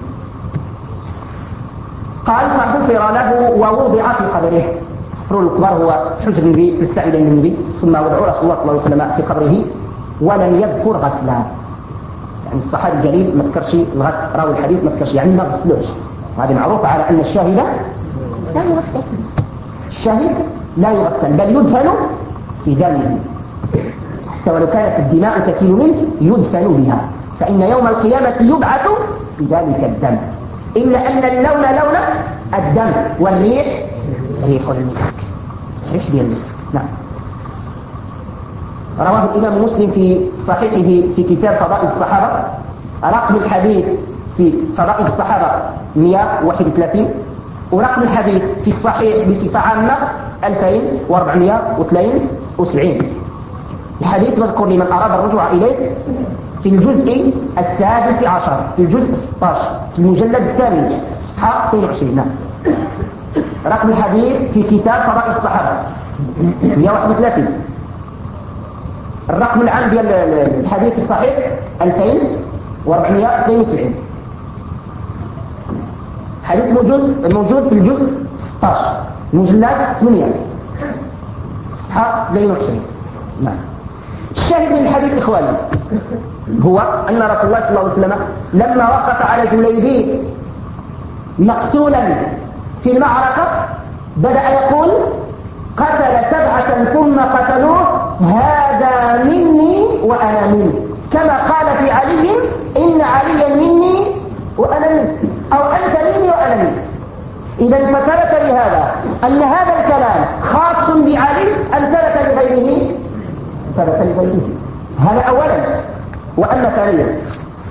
قال فغفر له ووضع في قبره. حفر القبر هو حجر النبي للساعدين النبي، ثم وضعوا رسول الله صلى الله عليه وسلم في قبره ولم يذكر غسلا. يعني الصحابي الجليل ما ذكرش الغسل، راوي الحديث ما ذكرش، يعني ما غسلوش. وهذه معروفة على أن الشاهد لا يغسل، الشاهد لا يغسل بل يدفن في دمه، حتى ولو كانت الدماء تسيل منه يدفن بها، فإن يوم القيامة يبعث بذلك الدم، إلا أن اللون لون الدم والريح ريح المسك، ريح ديال المسك. نعم. رواه الإمام مسلم في صحيحه في كتاب فضائل الصحابة، رقم الحديث في فضائل الصحابة مئة وواحد وثلاثين، ورقم الحديث في الصحيح بصفة عامة ألفين وأربعمئة واثنين وسبعين. الحديث مذكور لمن أراد الرجوع إليه في الجزء السادس عشر، في الجزء ستة عشر، في المجلد الثامن صفحة اثنين وعشرين. نعم. رقم الحديث في كتاب فضائل الصحابة مئة وواحد وثلاثين. الرقم العام ديال الحديث الصحيح ألفين وأربعمئة واثنين وسبعين. حديث موجود موجود في الجزء ستة عشر، المجلد ثمانية صفحة اثنين وعشرين. نعم. الشاهد من الحديث إخواني هو أن رسول الله صلى الله عليه وسلم لما وقف على جليبيب مقتولا في المعركة بدأ يقول قتل سبعة ثم قتلوه، هذا مني وأنا منه، كما قال في علي إن عليا مني وأنا منه، أو أنت مني وأنا منه. إذا فثبت لهذا أن هذا الكلام خاص بعلي أم ثبت لغيره؟ ثبت لغيره. هذا أولا. وأما ثانيا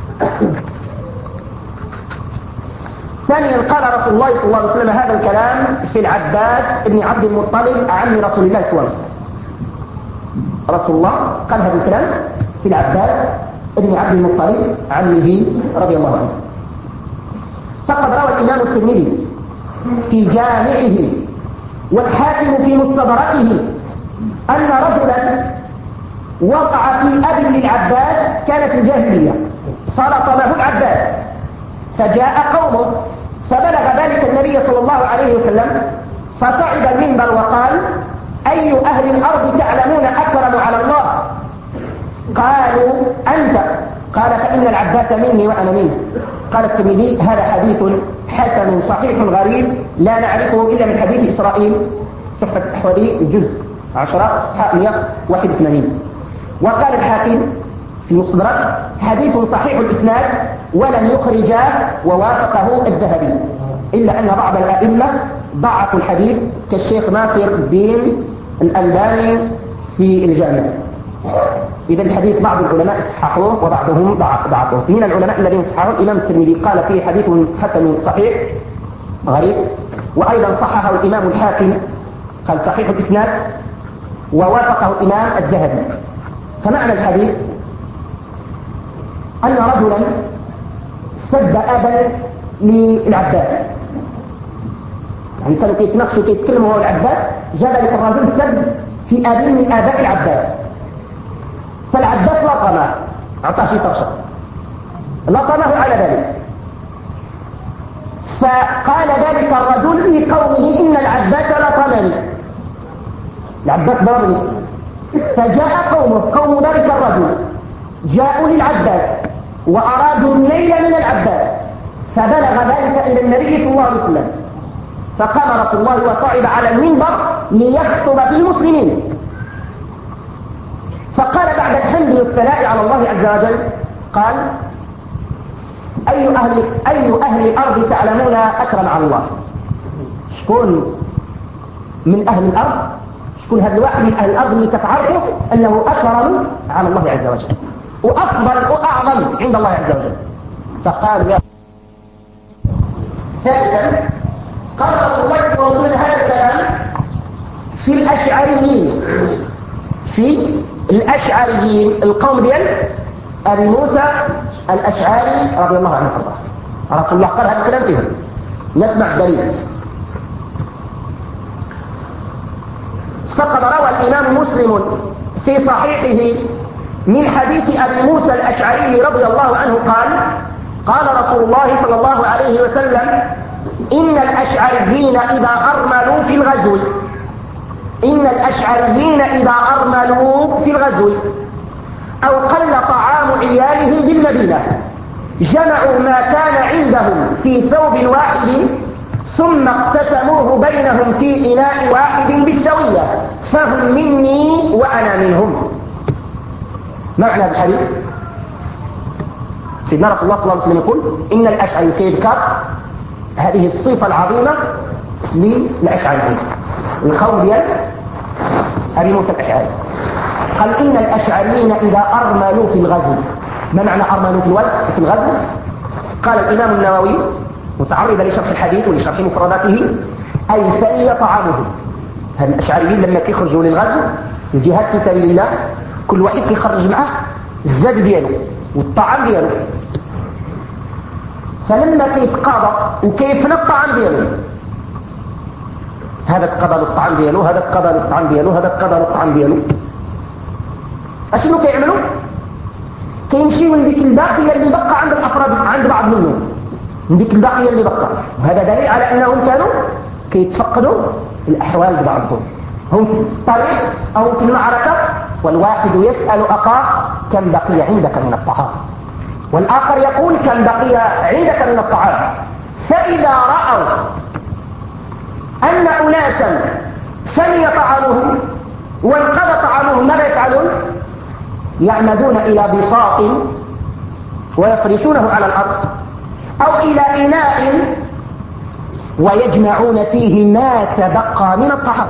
ثانيا قال رسول الله صلى الله عليه وسلم هذا الكلام في العباس بن عبد المطلب عم رسول الله صلى الله عليه وسلم. رسول الله قال هذا الكلام في العباس بن عبد المطلب عمه رضي الله عنه. فقد روى الإمام الترمذي في جامعه والحاكم في مستدركه أن رجلا وقع في أب للعباس كان في الجاهلية فرط له العباس، فجاء قومه فبلغ ذلك النبي صلى الله عليه وسلم، فصعد المنبر وقال أي أهل الأرض تعلمون أكرم على الله؟ قالوا أنت. قال فإن العباس مني وأنا منه. قال الترمذي هذا حديث حسن صحيح غريب لا نعرفه إلا من حديث إسرائيل تحفة الأحوذي الجزء عشرة صفحة مئة وواحد وثمانين. وقال الحاكم في المستدرك حديث صحيح الإسناد ولم يخرجاه ووافقه الذهبي، إلا أن بعض الأئمة ضعفوا الحديث كالشيخ ناصر الدين الألباني في الجامع. إذا الحديث بعض العلماء صححوه وبعضهم ضعفوه. من العلماء الذين صححوه الإمام الترمذي قال فيه حديث حسن صحيح غريب، وأيضا صححه الإمام الحاكم قال صحيح الإسناد ووافقه الإمام الذهبي. فمعنى الحديث أن رجلا سب أبا للعباس، يعني كانوا يتناقشوا يتكلموا هو العباس، جاء ذلك الرجل سب في أبي من آباء العباس، فالعباس لطمه، أعطاه شيء طرشة لطمه على ذلك. فقال ذلك الرجل لقومه إن العباس لطمني، العباس ضربني. فجاء قومه قوم ذلك الرجل جاءوا للعباس وأرادوا النيل من العباس، فبلغ ذلك إلى النبي صلى الله عليه وسلم، فقام رسول الله وصعد على المنبر ليخطب في المسلمين، فقال بعد الحمد والثناء على الله عز وجل قال أي أهل, أي أهل الأرض تعلمون أكرم على الله؟ شكون من أهل الأرض، شكون هذا الواحد من أهل الأرض اللي كتعرفه أنه أكرم على الله عز وجل وأفضل وأعظم عند الله عز وجل؟ فقالوا يا ثالثا قال رسول الله صلى الله عليه وسلم هذا الكلام في الأشعريين، في الأشعريين القوم ديال أبي موسى الأشعري رضي الله عنه وارضاه. رسول الله قال هذا الكلام فيهم. نسمع الدليل. فقد روى الإمام مسلم في صحيحه من حديث أبي موسى الأشعري رضي الله عنه قال قال رسول الله صلى الله عليه وسلم إن الأشعريين إذا أرملوا في الغزو إن الأشعريين إذا أرملوا في الغزو أو قل طعام عيالهم بالمدينة جمعوا ما كان عندهم في ثوب واحد ثم اقتسموه بينهم في إناء واحد بالسوية فهم مني وأنا منهم. معنى هذا الحديث سيدنا رسول الله صلى الله عليه وسلم يقول إن الأشعري كيذكر هذه الصفة العظيمة للأشعريين القوم ديال أبي موسى الأشعري. قال إن الأشعريين إذا أرملوا في الغزو. ما معنى أرملوا في الغزو؟ قال الإمام النووي متعرضا لشرح الحديث ولشرح مفرداته أي فلي طعامهم. هذا الأشعريين لما كيخرجوا للغزو الجهاد في سبيل الله كل واحد كيخرج معه الزاد دياله والطعام دياله، فلما كيتقاضى وكيفنى الطعام دياله هذا تقضى له الطعام دياله هذا تقضى له الطعام دياله هذا تقضى له الطعام دياله اشنو كيعملوا؟ كيمشيو لديك الباقيه اللي بقى عند الافراد عند بعض منهم، ديك الباقيه اللي بقى، وهذا دليل على انهم كانوا كيتفقدوا الاحوال ببعضهم، هم في الطريق او في المعركه والواحد يسال اخاه كم بقي عندك من الطعام، والاخر يقول كم بقي عندك من الطعام. فاذا راوا ان اناسا فني طعامهم وانقضى طعامهم ماذا يفعلون؟ يعمدون إلى بساط ويفرشونه على الأرض أو إلى إناء ويجمعون فيه ما تبقى من الطعام،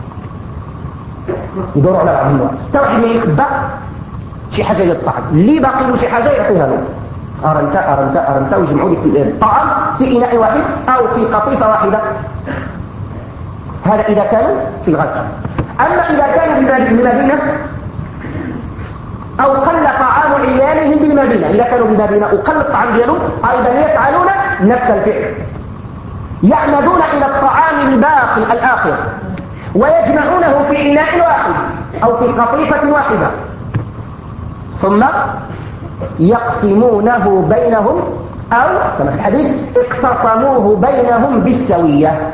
يدوروا على بعضهم. توحد من يخبأ شي حاجة للطعام اللي باقي له شي حاجة يعطيها له، أرنتا أرنتا أرنتا ويجمعوا لك الطعام في إناء واحد أو في قطيفة واحدة. هذا إذا كانوا في الغزو. أما إذا كانوا بالمدينة أو قل طعام عيالهم بالمدينة، إذا كانوا بالمدينة وقل الطعام ديالهم أيضا يفعلون نفس الفعل، يعمدون إلى الطعام الباقي الآخر ويجمعونه في إناء واحد أو في قطيفة واحدة ثم يقسمونه بينهم أو كما في الحديث اقتصموه بينهم بالسوية.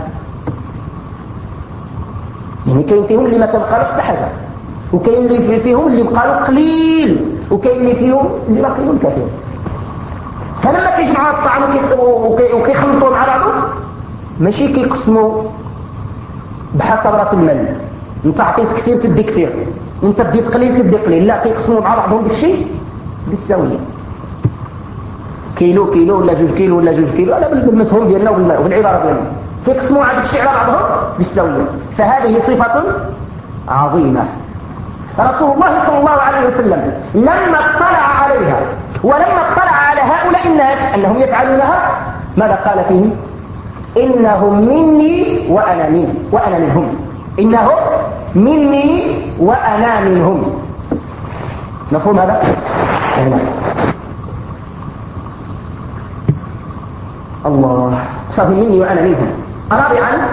يعني كاين فيهم اللي ما تبقى حتى حاجة، وكاين اللي فيهم اللي بقالوا قليل، وكاين اللي فيهم اللي باقيين كثير. فلما كيجمعوا الطعام وكيخلطوا مع بعضهم ماشي كيقسموا بحسب راس المال. انت عطيت كثير تدي كثير، انت ديت قليل تدي قليل، لا كيقسموا مع بعضهم داكشي بالسويه، كيلو كيلو ولا جوج كيلو ولا جوج كيلو، هذا بالمفهوم ديالنا وبالعباره ديالنا، كيقسموا هذاك الشيء على بعضهم بالسويه. فهذه صفه عظيمه رسول الله صلى الله عليه وسلم لما اطلع عليها ولما اطلع على هؤلاء الناس انهم يفعلونها ماذا قال فيهم؟ انهم مني وانا منهم وانا منهم انهم مني وانا منهم. مفهوم هذا؟ هنا الله، فهم مني وانا منهم. رابعا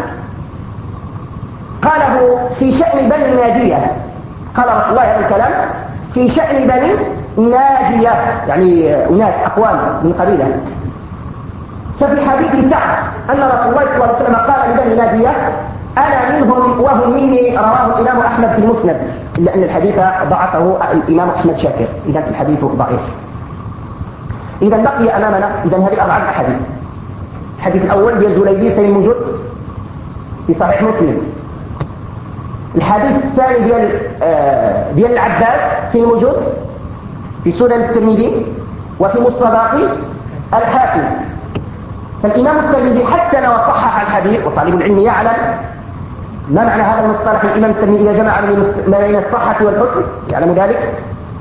قاله في شأن بني الناجية، قال رسول الله هذا الكلام في شأن بني ناجية، يعني أناس أقوام من قبيلة. ففي حديث سعد أن رسول الله صلى الله عليه وسلم قال لبني ناجية أنا منهم وهم مني، رواه الإمام أحمد في المسند، إلا أن الحديث ضعفه الإمام أحمد شاكر، إذن الحديث ضعيف. إذن بقي أمامنا إذن هذه أربعة أحاديث. الحديث الأول ديال جليبيب كان موجود في صحيح مسلم. الحديث الثاني ديال آه ديال العباس في موجود في سنن الترمذي وفي مصطلح الحاكم. فالإمام الترمذي حسن وصحح الحديث، وطالب العلم يعلم ما معنى هذا المصطلح. الإمام الترمذي إذا جمع ما بين الصحة والحسن يعلم ذلك.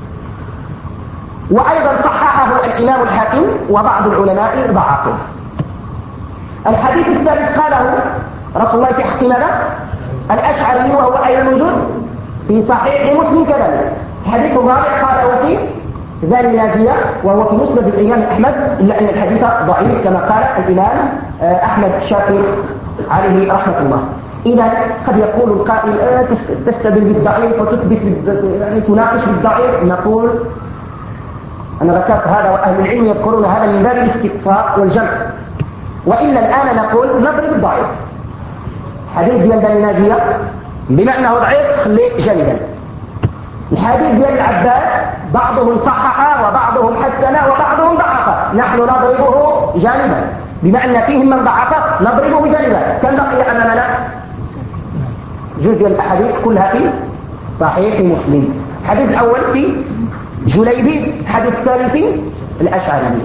وأيضا صححه الإمام الحاكم وبعض العلماء ضعفه. الحديث الثالث قاله رسول الله في حق ماذا؟ الأشعري، وهو أيضا موجود في صحيح مسلم كذلك. الحديث الرابع قاله في ذي ناجية وهو في مسند الإمام أحمد، إلا أن الحديث ضعيف كما قال الإمام أحمد شاكر عليه رحمة الله. إذا قد يقول القائل تستدل بالضعيف وتثبت يعني تناقش بالضعيف. نقول أنا ذكرت هذا وأهل العلم يذكرون هذا من باب الاستقصاء والجمع، وإلا الآن نقول نضرب الضعيف. حديث ديال بني ناجية بما أنه ضعيف خليه جانبا. الحديث ديال العباس بعضهم صحح وبعضهم حسن وبعضهم ضعف، نحن نضربه جانبا بما أن فيهم من ضعف نضربه جانبا. كم بقي أمامنا؟ جزء الأحاديث كلها في صحيح مسلم. الحديث الأول في جليبيب، الحديث الثاني في الأشعري.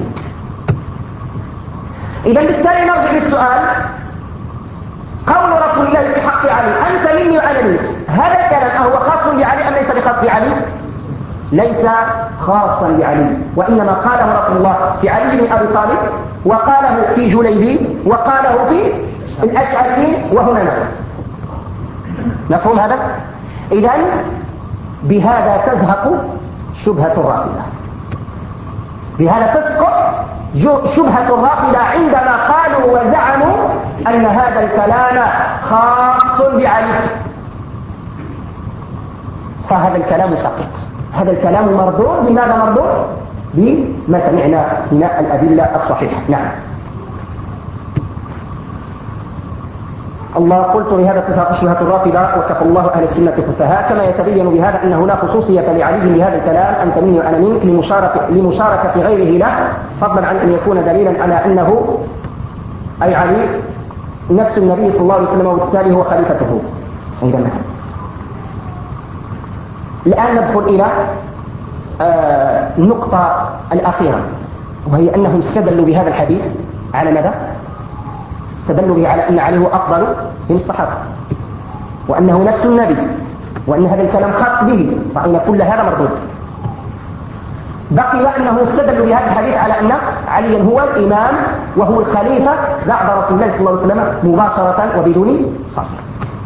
إذا بالتالي نرجع للسؤال، قول رسول الله في حق علي أنت مني وأنا منك، هذا الكلام أهو خاص بعلي أم ليس بخاص بعلي؟ ليس خاصا بعلي، وإنما قاله رسول الله في علي بن أبي طالب، وقاله في جليبيب، وقاله في الأشعري، وهنا نحن. مفهوم هذا؟ إذن بهذا تزهق شبهة الرافضة، بهذا تسقط شبهة الرافضة عندما قالوا وزعموا أن هذا الكلام خاص بعلي. فهذا الكلام سقط، هذا الكلام مردود. بماذا مردود؟ بما سمعنا من الأدلة الصحيحة. نعم. الله قلت لهذا تزهق شبهة الرافضة وكفى الله أهل السنة فتها، كما يتبين بهذا أن هناك خصوصية لعلي بهذا الكلام أنت مني وأنا منك لمشاركة, لمشاركة غيره له، فضلا عن أن يكون دليلا على أنه أي علي نفس النبي صلى الله عليه وسلم وبالتالي هو خليفته. إذا مثلا الآن ندخل إلى آه النقطة الأخيرة، وهي أنهم استدلوا بهذا الحديث على ماذا؟ استدلوا به على أن علي هو أفضل من الصحابة، وأنه نفس النبي، وأن هذا الكلام خاص به، رأينا كل هذا مردود. بقي أنهم استدلوا بهذا الحديث على أن عليا هو الإمام وهو الخليفة بعد رسول الله صلى الله عليه وسلم مباشرة وبدون فصل.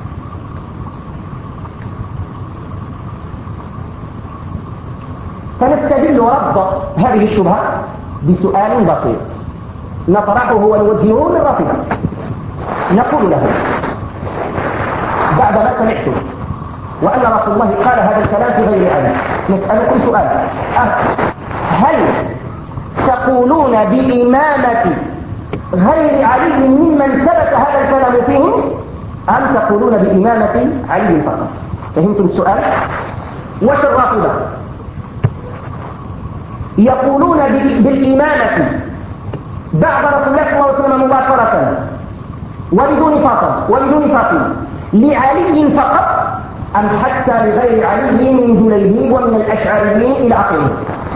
فنستدل رد هذه الشبهة بسؤال بسيط نطرحه ونوجهه للرافضة. نقول له بعد ما سمعتم وأن رسول الله قال هذا الكلام في غير علي، نسألكم سؤال، هل تقولون بإمامة غير علي ممن ثبت هذا الكلام فيهم، أم تقولون بإمامة علي فقط؟ فهمتم السؤال؟ وش الرافضة؟ يقولون بالإمامة بعد رسول الله صلى الله عليه وسلم مباشرة وبدون فاصل وبدون فاصل، لعلي فقط أم حتى لغير علي من جليبيب ومن الأشعريين إلى آخره؟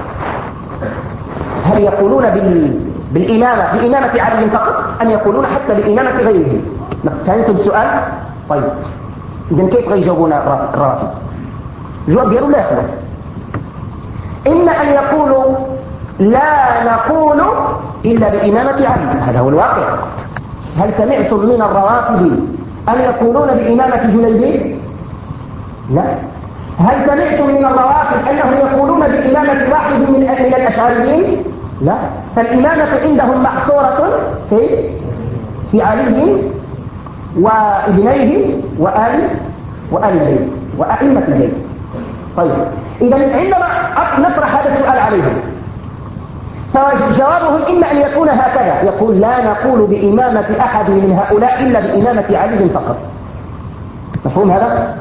هل يقولون بال... بالإمامة بإمامة علي فقط أم يقولون حتى بإمامة غيره؟ فهمتم السؤال؟ طيب إذن كيف غيجاوبون الرافض؟ الجواب ديالهم لا يخلو، إما أن يقولوا لا نقول إلا بإمامة علي، هذا هو الواقع. هل سمعتم من الروافض أن يقولون بإمامة جليبيب؟ لا. هل سمعتم من الروافض أنهم يقولون بإمامة واحد من من الأشعريين؟ لا. فالإمامة عندهم محصورة في في علي وابنيه وآل وآل البيت وأئمة البيت. طيب إذا عندما نطرح هذا السؤال عليهم فجوابهم إما أن يكون هكذا، يقول لا نقول بإمامة أحد من هؤلاء إلا بإمامة علي فقط. مفهوم هذا؟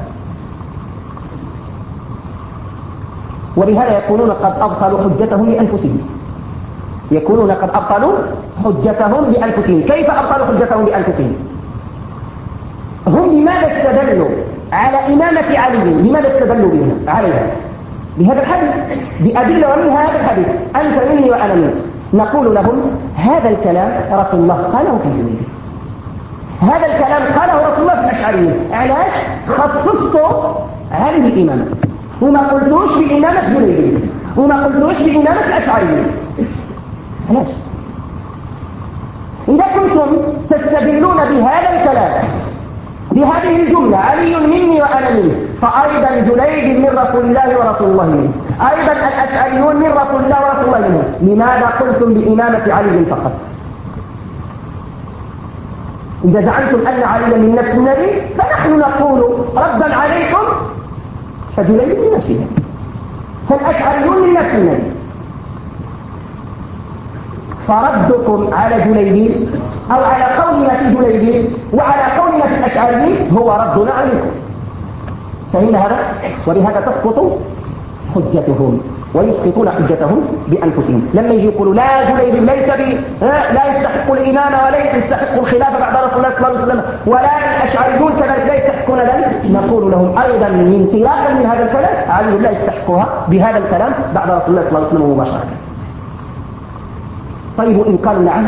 ولهذا يكونون قد أبطلوا حجتهم بأنفسهم، يكونون قد أبطلوا حجتهم بأنفسهم. كيف أبطلوا حجتهم بأنفسهم؟ هم لماذا استدلوا على إمامة علي؟ لماذا استدلوا بها عليها؟ بهذا الحديث، بأدلة ومن هذا الحديث أنت مني وأنا منك. نقول لهم هذا الكلام رسول الله قاله في جليبيب، هذا الكلام قاله رسول الله في الأشعريين. علاش خصصت علي بالإمامة وما قلتوش بإمامة جليبيب وما قلتوش بإمامة الأشعريين؟ علاش؟ إذا كنتم تستدلون بهذا الكلام بهذه الجملة علي مني وأنا منه، فأيضا جليبيب من رسول الله ورسول الله منه، أيضا الأشعريون من رسول الله ورسول الله منه، لماذا قلتم بإمامة علي فقط؟ إذا زعمتم أن علي من نفس النبي فنحن نقول ردا عليكم فجليبيب من نفس النبي، فالأشعريون من نفس النبي، فردكم على جليبيب أو على قولنا في جليبيب وعلى قولنا في الأشعريين هو ردنا عليكم. فهمنا هذا؟ ولهذا تسقط حجتهم ويسقطون حجتهم بأنفسهم. لما يجي يقولوا لا جليبيب ليس بي لا يستحق الإمامة ولا يستحق الخلافة بعد رسول الله صلى الله عليه وسلم ولا الأشعريون كذلك لا يستحقون ذلك، نقول لهم أيضا من انطلاقا من هذا الكلام علي لا يستحقها بهذا الكلام بعد رسول الله صلى الله عليه وسلم مباشرة. طيب وإن قالوا نعم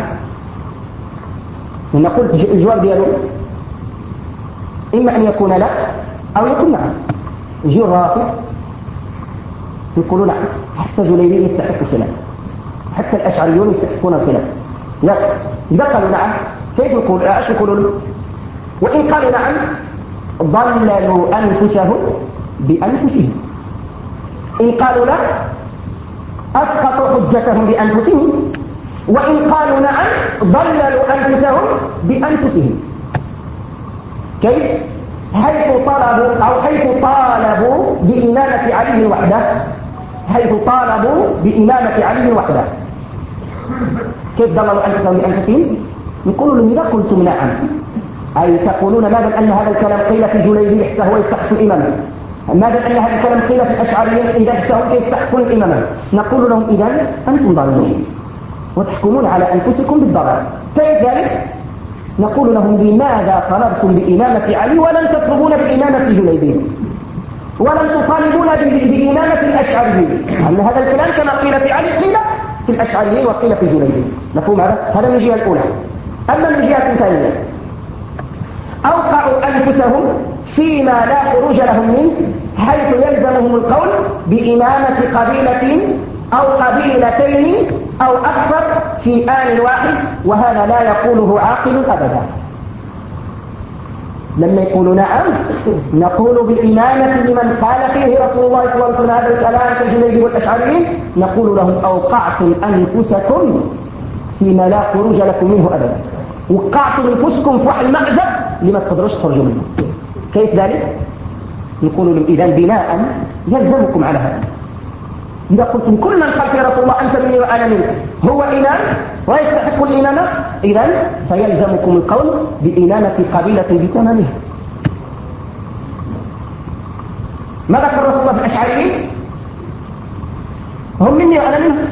نقول الجواب ديالو إما أن يكون لا أو يكون نعم. يجي الرافض يقولون نعم حتى جليبيب يستحق الخلاف، حتى الأشعريون يستحقون الخلاف. لا، إذا قالوا نعم كيف يقول ايش يقولون؟ وإن قالوا نعم ضللوا أنفسهم بأنفسهم، إن قالوا لا أسقطوا حجتهم بأنفسهم، وإن قالوا نعم ضللوا أنفسهم بأنفسهم. كيف؟ حيث طلبوا أو حيث طالبوا بإمامة علي وحده، حيث طالبوا بإمامة علي وحده. كيف ضللوا أنفسهم بأنفسهم؟ نقول لهم إذا قلتم نعم أي تقولون ما دام أن هذا الكلام قيل في جليبيب حتى هو يستحق الإمامة، ما دام أن هذا الكلام قيل في الأشعريين إذا حتى هم يستحقون الإمامة، نقول لهم إذن أنتم ضالون وتحكمون على أنفسكم بالضلال. كيف ذلك؟ نقول لهم لماذا طلبتم بإمامة علي ولم تطلبون بإمامة جليبيب ولم تطالبون بإمامة الأشعريين؟ أن هذا الكلام كما قيل في علي قيل في الأشعريين وقيل في جليبيب. مفهوم هذا؟ هذا من الجهة الأولى. أما من الجهة الثانية أوقعوا أنفسهم فيما لا خروج لهم منه، حيث يلزمهم القول بإمامة قبيلة أو قبيلتين أو أكثر في آن واحد، وهذا لا يقوله عاقل أبدا. لما يقولوا نعم نقول بالإمامة لمن قال فيه رسول الله صلى الله عليه وسلم هذا الكلام كالجليبيب والأشعريين، نقول لهم أوقعتم أنفسكم فيما لا خروج لكم منه أبدا، وقعتم أنفسكم في واحد المأزق لما تقدروش تخرجوا منه. كيف ذلك؟ نقول لهم إذن بناء يلزمكم على هذا. إذا قلتم كل من قال في رسول الله أنت مني وأنا منك هو إمام ويستحق الإمامة، إذن فيلزمكم القول بإمامة قبيلة بتمامها. ما ذكر رسول الله في الأشعريين؟ هم مني وأنا منهم،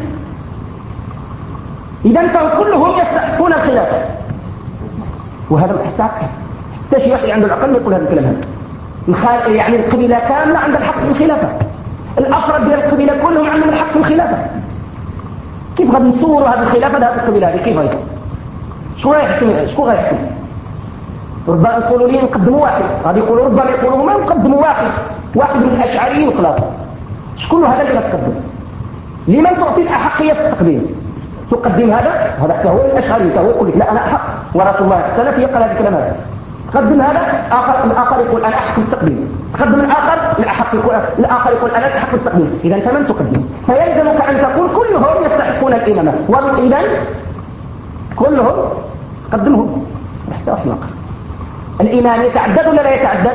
إذن فهم كلهم يستحقون الخلافة. وهذا حتى حتى شي واحد عنده العقل يقول هذا الكلام هذا. يعني القبيلة كاملة عندها الحق في الخلافة، الأفراد ديال القبيلة كلهم عندهم الحق في الخلافة. كيف غادي نصوروا هذه الخلافة لهذه القبيلة هذه؟ كيف غادي؟ شكون غيحكم؟ شكون غيحكم؟ ربما يقولوا لي نقدموا واحد، غادي يقولوا ربما يقولوا هما نقدموا واحد واحد من الأشعريين وخلاص. شكون هذا اللي غتقدم؟ لمن تعطي الأحقية في التقديم؟ تقدم هذا هذا حتى هو الأشعري، حتى هو يقول لك لا أنا أحق ورسول الله اختلف يقال هذا الكلام هذا. تقدم هذا آخر، الآخر يقول أنا أحق بالتقديم. تقدم الآخر الأحق يقول الآخر يقول أنا أحق بالتقديم. إذا فمن تقدم؟ فيلزمك أن تقول كلهم يستحقون الإمامة، وإذا كلهم تقدمهم حتى واحد آخر. الإمام يتعدد ولا لا يتعدد؟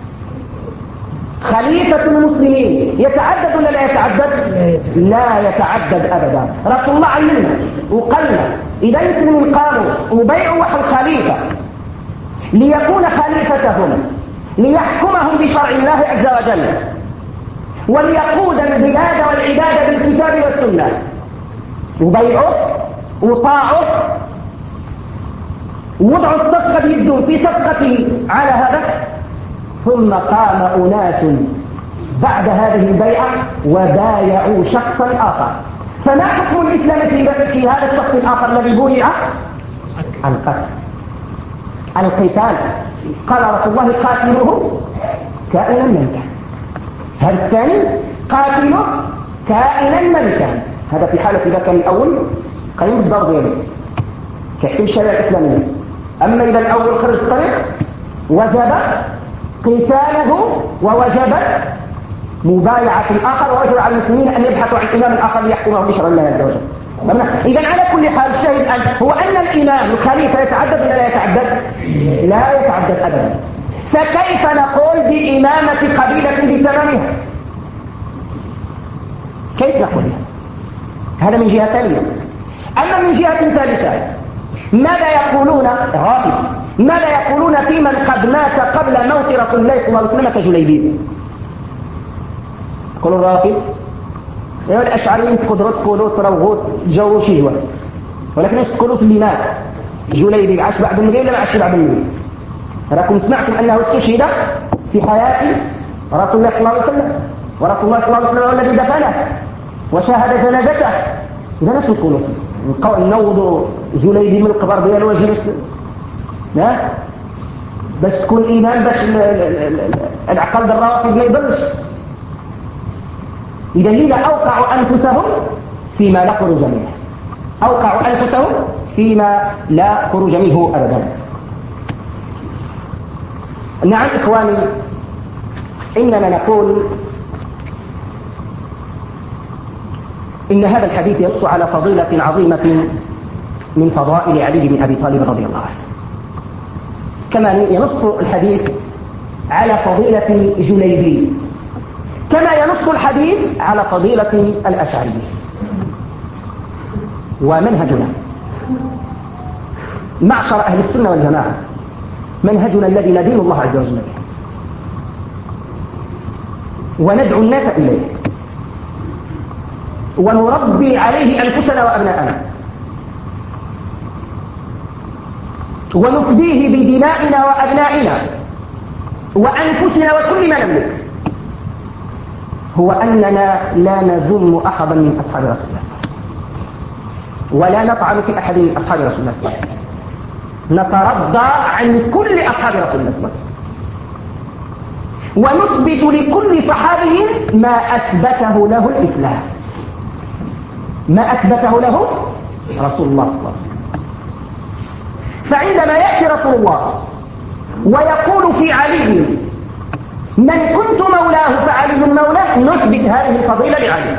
خليفة المسلمين يتعدد ولا لا يتعدد؟ لا يتعدد أبدا. رسول الله علمنا وقالنا إذا المسلمين قاموا وبيعوا واحد الخليفة ليكون خليفتهم ليحكمهم بشرع الله عز وجل وليقود البلاد والعباد بالكتاب والسنة، وبيعوا وطاعوا ووضعوا الصفقة بيدهم في صفقة على هذا، ثم قام أناس بعد هذه البيعة وبايعوا شخصا آخر. فما حكم الإسلام في هذا الشخص الآخر الذي بايع؟ القتل، القتال. قال رسول الله قاتلوه كائنا من كان. هذا الثاني قاتلوه كائنا من كان. هذا في حالة إذا كان الأول قيم بالضرب يده كحكم الشريعة الإسلامية. أما إذا الأول خرج الطريق وجب قتاله ووجبت مبايعة الآخر، ووجب على المسلمين أن يبحثوا عن إمام آخر ليحكمهم بشرع الله عز وجل. إذن على كل حال الشاهد الآن هو أن الإمام الخليفة يتعدد ولا لا يتعدد؟ لا يتعدد أبدا. فكيف نقول بإمامة قبيلة بتمامها؟ كيف نقول بها؟ هذا من جهة ثانية. أما من جهة ثالثة ماذا يقولون رافض؟ ماذا يقولون في من قد مات قبل موت رسول الله صلى الله عليه وسلم كجليبيب؟ يقولوا الرافض يا الأشعريين تقدروا تقولوا تروغوا تجاووا شي جوال، ولكن تقولوا اللي مات جليبيب عاش بعد النبي ولا ما عاش بعد النبي؟ راكم سمعتم أنه استشهد في حياة رسول الله صلى الله عليه وسلم، ورسول الله صلى الله عليه وسلم هو الذي دفنه وشاهد جنازته. إذا ناس نقولوا نوضوا جليبيب من القبر ديالو واجي باش باش تكون إيمان باش العقل ديال الروافض ما يضلش. إذا لذا أوقعوا أنفسهم فيما لا خروج منه، أوقعوا أنفسهم فيما لا خروج منه أبدا. نعم إخواني، إننا نقول إن هذا الحديث ينص على فضيلة عظيمة من فضائل علي بن أبي طالب رضي الله عنه، كما ينص الحديث على فضيلة جليبيب، كما ينص الحديث على فضيلة الأشعري. ومنهجنا معشر أهل السنة والجماعة منهجنا الذي ندين الله عز وجل به وندعو الناس إليه ونربي عليه أنفسنا وأبناءنا ونفديه بدمائنا وأبنائنا وأنفسنا وكل ما نملك، هو أننا لا نذم أحدا من أصحاب رسول الله ولا نطعن في أحد من أصحاب رسول الله صلى الله عليه وسلم، نترضى عن كل أصحاب رسول الله صلى الله عليه وسلم ونثبت لكل صحابي ما أثبته له الإسلام، ما أثبته له رسول الله صلى الله عليه وسلم. فعندما يأتي رسول الله ويقول في علي من كنت مولاه فعلي مولاه، نثبت هذه الفضيلة لعلي.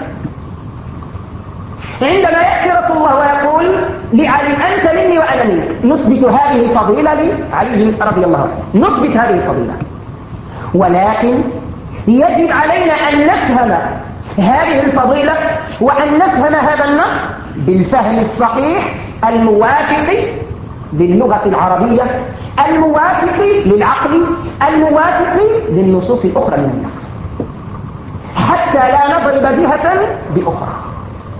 عندما يأتي رسول الله ويقول لعلي أنت مني وأنا منك، نثبت هذه الفضيلة لعلي رضي الله عنه، نثبت هذه الفضيلة. ولكن يجب علينا أن نفهم هذه الفضيلة وأن نفهم هذا النص بالفهم الصحيح الموافق للغة العربية، الموافق للعقل، الموافق للنصوص الأخرى من النقل، حتى لا نضرب جهة بأخرى.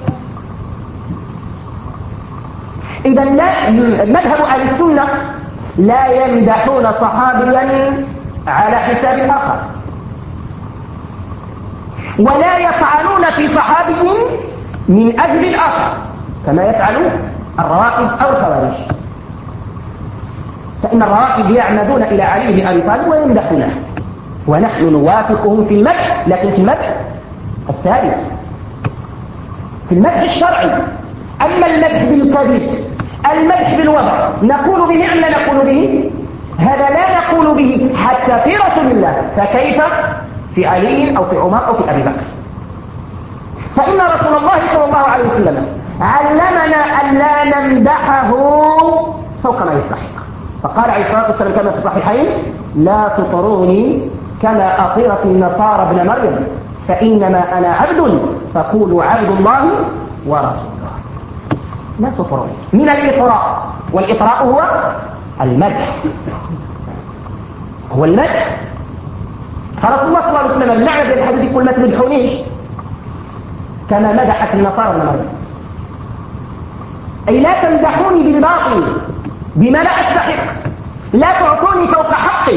إذا لا مذهب أهل السنة لا يمدحون صحابيا على حساب الآخر، ولا يطعنون في صحابي من أجل الآخر كما يفعل الروافض أو الخوارج. فإن الروافض يعمدون إلى علي بن أبي طالب ويمدحونه، ونحن نوافقهم في المدح، لكن في المدح الثابت، في المدح الشرعي. أما المدح بالكذب، المدح بالوضع، نقول به أم لا نقول به؟ هذا لا نقول به حتى في رسول الله، فكيف في علي أو في عمر أو في أبي بكر؟ فإن رسول الله صلى الله عليه وسلم علمنا أن لا نمدحه فوق ما يستحق، فقال عليه الصلاة والسلام كما في الصحيحين: لا تطروني كما أطرت النصارى ابن مريم، فإنما أنا عبد فقولوا عبد الله ورسوله. لا تطروني من الإطراء، والإطراء هو المدح، هو المدح. فرسول الله صلى الله عليه وسلم لعب الحديث يقول ما تمدحونيش كما مدحت النصارى ابن مريم، أي لا تمدحوني بالباطل بما لا أستحق، لا تعطوني فوق حقي.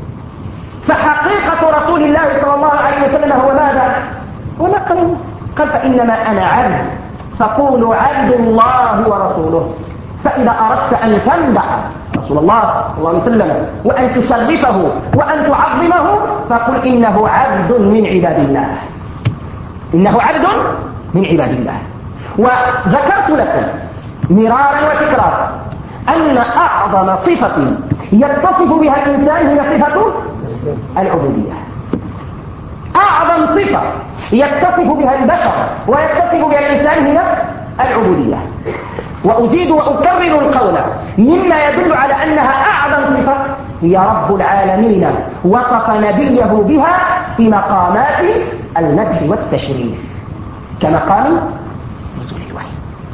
فحقيقة رسول الله صلى الله عليه وسلم هو ماذا؟ وما قال قال فإنما أنا عبد فقولوا عبد الله ورسوله. فإذا أردت أن تمدح رسول الله صلى الله عليه وسلم وأن تشرفه وأن تعظمه فقل إنه عبد من عباد الله، إنه عبد من عباد الله. وذكرت لكم مرارا وتكرارا أن أعظم صفة يتصف بها الإنسان هي صفة العبودية. أعظم صفة يتصف بها البشر ويتصف بها الإنسان هي العبودية. وأزيد وأكرر القول مما يدل على أنها أعظم صفة هي رب العالمين وصف نبيه بها في مقامات المدح والتشريف كمقام نزول الوحي.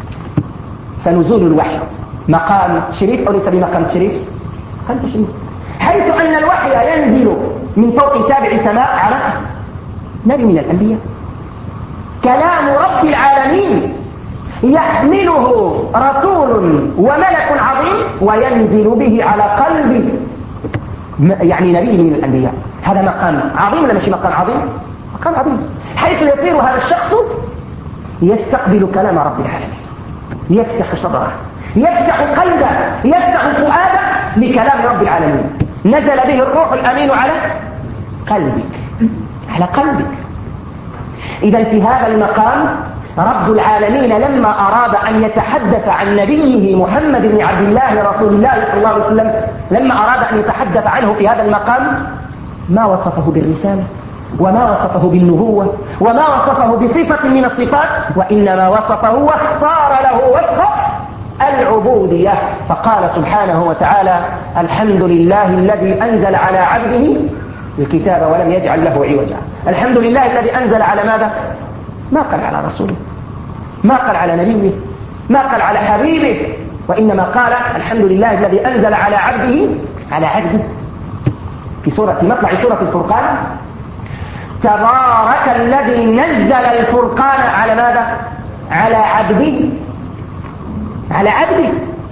فنزول الوحي مقام تشريف أو ليس بمقام تشريف؟ مقام تشريف، حيث أن الوحي ينزل من فوق سابع سماء على نبي من الأنبياء، كلام رب العالمين يحمله رسول وملك عظيم وينزل به على قلب يعني نبي من الأنبياء. هذا مقام عظيم ولا مش مقام عظيم؟ مقام عظيم، حيث يصير هذا الشخص يستقبل كلام رب العالمين، يفتح صدره، يفتح قلبه، يفتح فؤاده لكلام رب العالمين. نزل به الروح الأمين على قلبك، على قلبك. إذا في هذا المقام رب العالمين لما أراد أن يتحدث عن نبيه محمد بن عبد الله رسول الله صلى الله عليه وسلم، لما أراد أن يتحدث عنه في هذا المقام ما وصفه بالرسالة وما وصفه بالنبوة وما وصفه بصفة من الصفات، وإنما وصفه واختار له وصف العبودية. فقال سبحانه وتعالى: الحمد لله الذي أنزل على عبده الكتاب ولم يجعل له عوجا. الحمد لله الذي أنزل على ماذا؟ ما قال على رسوله، ما قال على نبيه، ما قال على حبيبه، وإنما قال الحمد لله الذي أنزل على عبده على عبده. في سورة مطلع سورة الفرقان: تبارك الذي نزل الفرقان على ماذا؟ على عبده، على عبده.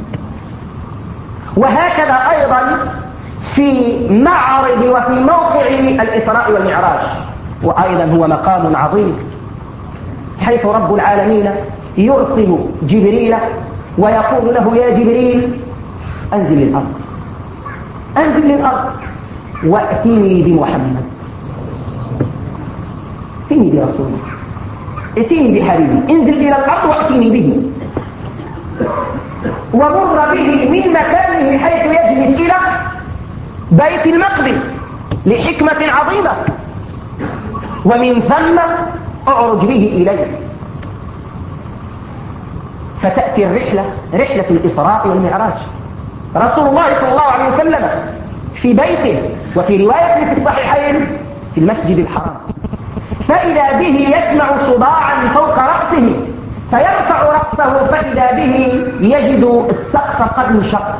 وهكذا أيضا في معرض وفي موقع الإسراء والمعراج، وأيضا هو مقام عظيم، حيث رب العالمين يرسل جبريل ويقول له: يا جبريل أنزل للأرض، أنزل للأرض وأتيني بمحمد، ائتني برسوله، ائتني بحبيبي، انزل إلى الأرض وأتيني به، ومر به من مكانه حيث يجلس إلى بيت المقدس لحكمة عظيمة، ومن ثم أعرج به إليه. فتأتي الرحلة، رحلة الإسراء والمعراج، رسول الله صلى الله عليه وسلم في بيته، وفي رواية في الصحيحين في المسجد الحرام، فإذا به يسمع صداعا فوق رأسه، فيرفع رأسه فإذا به يجد السقف قد انشق،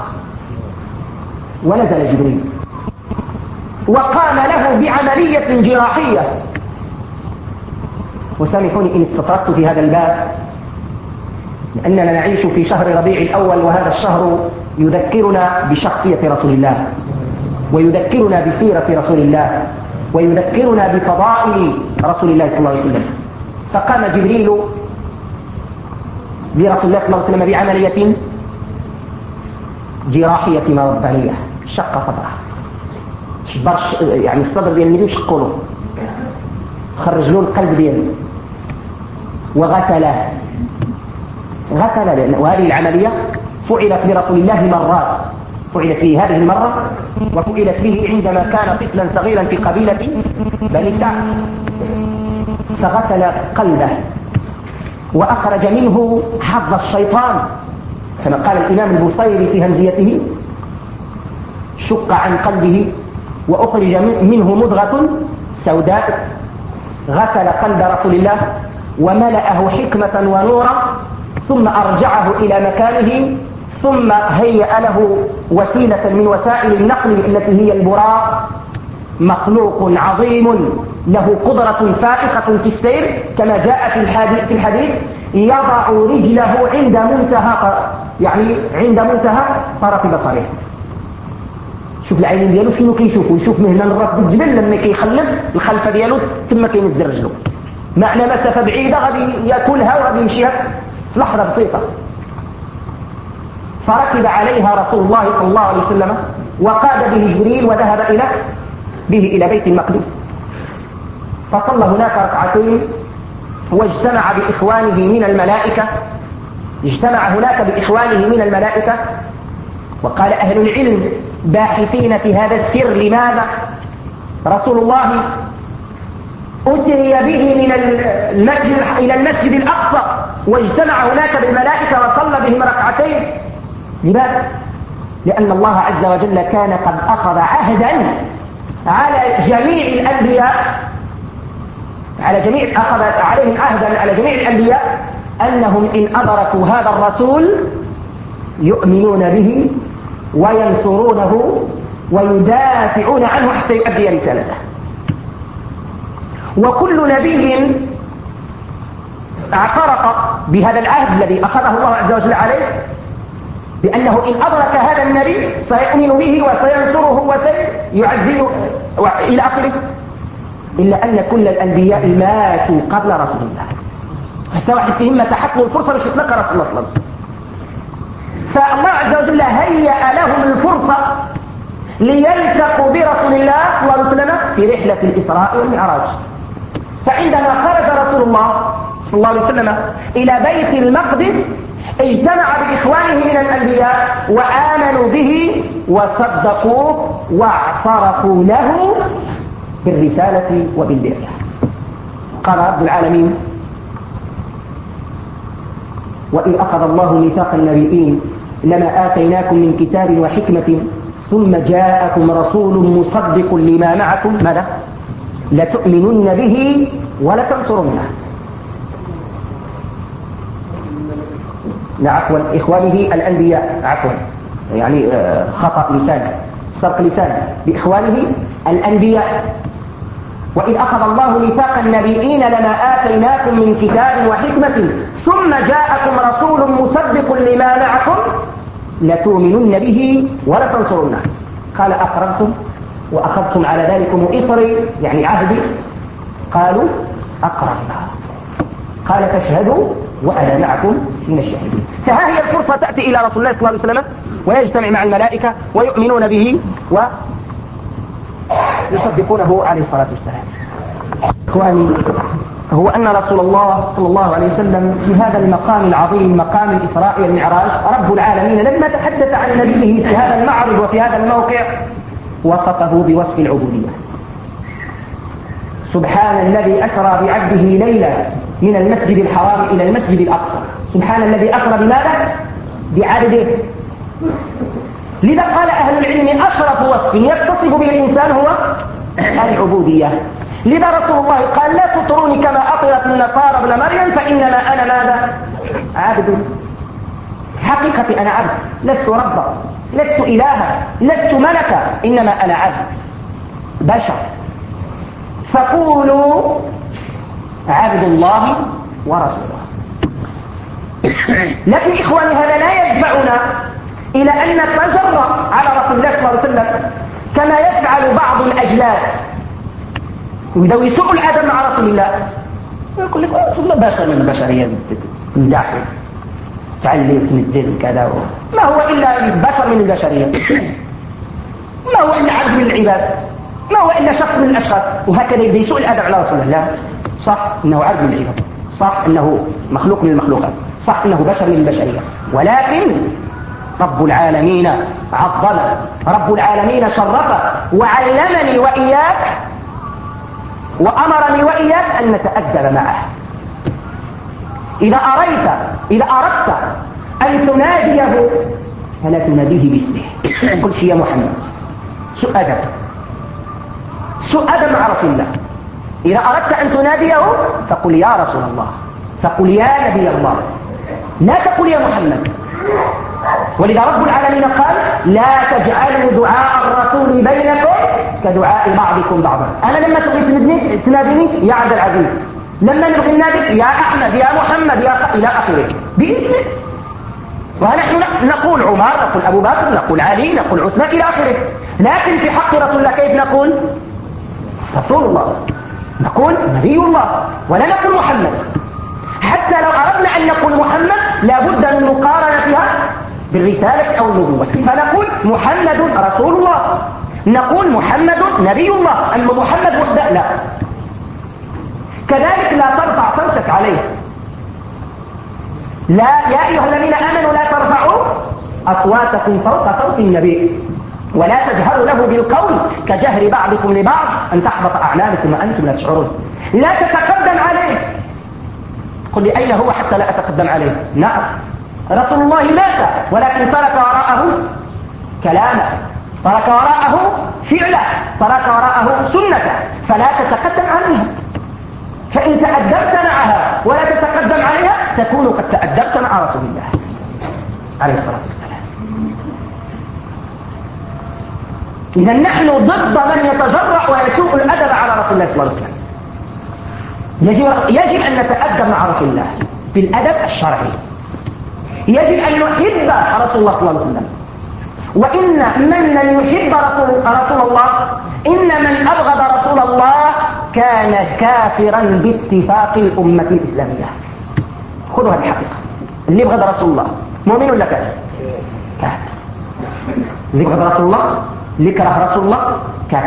ونزل جبريل وقام له بعملية جراحية. وسامحوني إن استطرقت في هذا الباب، لأننا نعيش في شهر ربيع الأول، وهذا الشهر يذكرنا بشخصية رسول الله، ويذكرنا بسيرة رسول الله، ويذكرنا بفضائل رسول الله صلى الله عليه وسلم. فقام جبريل برسول الله صلى الله عليه وسلم بعملية جراحية مربانية، شق صدره، شبر يعني الصدر ديال النبي وشقوا له، خرج له القلب دياله وغسله غسل. وهذه العملية فعلت برسول الله مرات، فعلت به هذه المرة، وفعلت به عندما كان طفلا صغيرا في قبيلة بني سعد، فغسل قلبه وأخرج منه حظ الشيطان، كما قال الإمام البصيري في همزيته: شق عن قلبه وأخرج منه مضغة سوداء. غسل قلب رسول الله وملأه حكمة ونورا، ثم أرجعه إلى مكانه، ثم هيأ له وسيلة من وسائل النقل التي هي البراق، مخلوق عظيم له قدرة فائقة في السير، كما جاء في الحديث, في الحديث يضع رجله عند منتهى يعني عند منتهى طرف بصره. شوف العين ديالو شنو كيشوف، ويشوف من هنا للراس الجبل، لما كيخلف الخلفه ديالو تما كينزل رجله، معنى مسافه بعيده غادي ياكلها وغادي يمشيها في لحظه بسيطه. فركب عليها رسول الله صلى الله عليه وسلم وقاد به جبريل وذهب الى به الى بيت المقدس، فصلى هناك ركعتين واجتمع باخوانه من الملائكه اجتمع هناك باخوانه من الملائكه وقال اهل العلم باحثين في هذا السر: لماذا رسول الله أسري به من المسجد إلى المسجد الأقصى واجتمع هناك بالملائكة وصلى بهم ركعتين؟ لماذا؟ لأن الله عز وجل كان قد أخذ عهدا على جميع الأنبياء على جميع أخذ عليهم عهدا على جميع الأنبياء أنهم إن أدركوا هذا الرسول يؤمنون به وينصرونه ويدافعون عنه حتى يؤدي رسالته. وكل نبي اعترف بهذا العهد الذي أخذه الله عز وجل عليه، بأنه إن أدرك هذا النبي سيؤمن به وسينصره وسيعزيه إلى آخره، إلا أن كل الأنبياء ماتوا قبل رسول الله، حتى واحد فيهم متى حط له الفرصة باش يتلقى رسول الله صلى الله عليه وسلم. فالله عز وجل هيأ لهم الفرصة ليلتقوا برسول الله صلى الله عليه وسلم في رحلة الإسراء والمعراج. فعندما خرج رسول الله صلى الله عليه وسلم إلى بيت المقدس اجتمع بإخوانه من الأنبياء وآمنوا به وصدقوه واعترفوا له بالرسالة وبالبعثة. قال رب العالمين: وإذ أخذ الله ميثاق النبيين لما آتيناكم من كتاب وحكمة ثم جاءكم رسول مصدق لما معكم ماذا؟ لتؤمنن به ولتنصرنه. لا عفوا إخوانه الأنبياء، عفوا يعني خطأ لسان، سرق لسان، بإخوانه الأنبياء. وإذ أخذ الله ميثاق النبيين لما آتيناكم من كتاب وحكمة ثم جاءكم رسول مصدق لما معكم لتؤمنن به ولتنصرنه. قال: أقررتم وأخذتم على ذلكم إصري يعني عهدي؟ قالوا: أقررنا. قال: فاشهدوا وأنا معكم من الشاهدين. فها هي الفرصة تأتي إلى رسول الله صلى الله عليه وسلم ويجتمع مع الملائكة ويؤمنون به ويصدقونه عليه الصلاة والسلام. إخواني، هو أن رسول الله صلى الله عليه وسلم في هذا المقام العظيم مقام الإسراء والمعراج رب العالمين لما تحدث عن نبيه في هذا المعرض وفي هذا الموقع وصفه بوصف العبودية. سبحان الذي أسرى بعبده ليلا من المسجد الحرام إلى المسجد الأقصى. سبحان الذي أسرى بماذا؟ بعبده. لذا قال أهل العلم أشرف وصف يتصف به الإنسان هو العبودية. لذا رسول الله قال: لا تطروني كما أطرت النصارى ابن مريم فإنما أنا ماذا؟ عبد. حقيقتي أنا عبد، لست ربا، لست إلها، لست ملكا، إنما أنا عبد بشر. فقولوا عبد الله ورسوله. لكن إخواني هذا لا يدفعنا إلى أن تجرأ على رسول الله صلى الله عليه وسلم كما يفعل بعض الأجلاس، وإذا يسوء الأدب مع رسول الله يقول لك رسول الله بشر من البشرية، تمدحه تعلي تنزل كذا، ما هو إلا بشر من البشرية، ما هو إلا عبد من العباد، ما هو إلا شخص من الأشخاص. وهكذا يبدأ يسوء الأدب على رسول الله. لا، صح إنه عبد من العباد، صح إنه مخلوق من المخلوقات، صح إنه بشر من البشرية، ولكن رب العالمين عظم، رب العالمين شرف، وعلمني وإياك وأمرني وإياك أن نتأدب معه. إذا أريت إذا أردت أن تناديه فلا تناديه باسمه، قل يا محمد. سوء أدب، سوء أدب مع رسول الله. إذا أردت أن تناديه فقل يا رسول الله، فقل يا نبي الله، لا تقل يا محمد. ولذا رب العالمين قال لا تجعلوا دعاء الرسول بينكم كدعاء بعضكم بعضا. أنا لما تبغي تناديني يا عبد العزيز، لما نبغي ننادي يا أحمد يا محمد يا إلى آخره باسمه. ونحن نقول عمر، نقول أبو بكر، نقول علي، نقول عثمان إلى آخره. لكن في حق رسول الله كيف نقول؟ رسول الله، نقول نبي الله، ولا نقول محمد. حتى لو أردنا أن نقول محمد لابد من مقارنتها بالرسالة أو النبوة، فنقول محمد رسول الله، نقول محمد نبي الله. أما محمد وحده لا. كذلك لا ترفع صوتك عليه. لا، يا أيها الذين آمنوا لا ترفعوا أصواتكم فوق صوت النبي ولا تجهروا له بالقول كجهر بعضكم لبعض أن تحبط أعمالكم وأنتم لا تشعرون. لا تتقدم عليه. قل لي أين هو حتى لا أتقدم عليه؟ نعم، رسول الله مات ولكن ترك وراءه كلامه، ترك وراءه فعله، ترك وراءه سنته، فلا تتقدم عليها. فإن تأدبت معها ولا تتقدم عليها تكون قد تأدبت مع رسول الله عليه الصلاة والسلام. إذا نحن ضد من يتجرأ ويسوء الأدب على رسول الله صلى الله عليه وسلم. يجب, يجب أن نتأدب مع رسول الله بالأدب الشرعي. يجب أن نحب رسول الله صلى الله عليه وسلم. وإن من لم يحب رسول, رسول الله، إن من أبغض رسول الله كان كافرا باتفاق الأمة الإسلامية. خذوا هذه الحقيقة. اللي يبغض رسول الله مؤمن ولا كافر؟ كافر. اللي يبغض رسول الله، اللي يكره رسول الله كافر.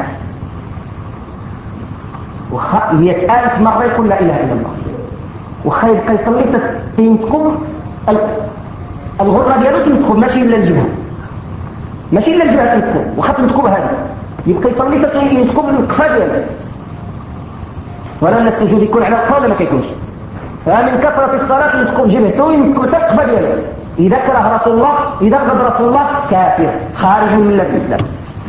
وخ مئة ألف مرة يقول لا إله إلا الله، وخا يبقى يصلي تنتقم الغرة ديالو تنتقم، ماشي إلا الجبهة، ماشي إلا الجبهة تنتقم، وخا تنتقم هذا يبقى يصلي تنتقم القفا ديالو. ولا أن السجود يكون على القفا ولا ما كيكونش؟ فمن كثرة الصلاة تنتقم جبهته ينتقم القفا ديالو. إذا كره رسول الله، إذا بغض رسول الله كافر خارج من ملة الإسلام.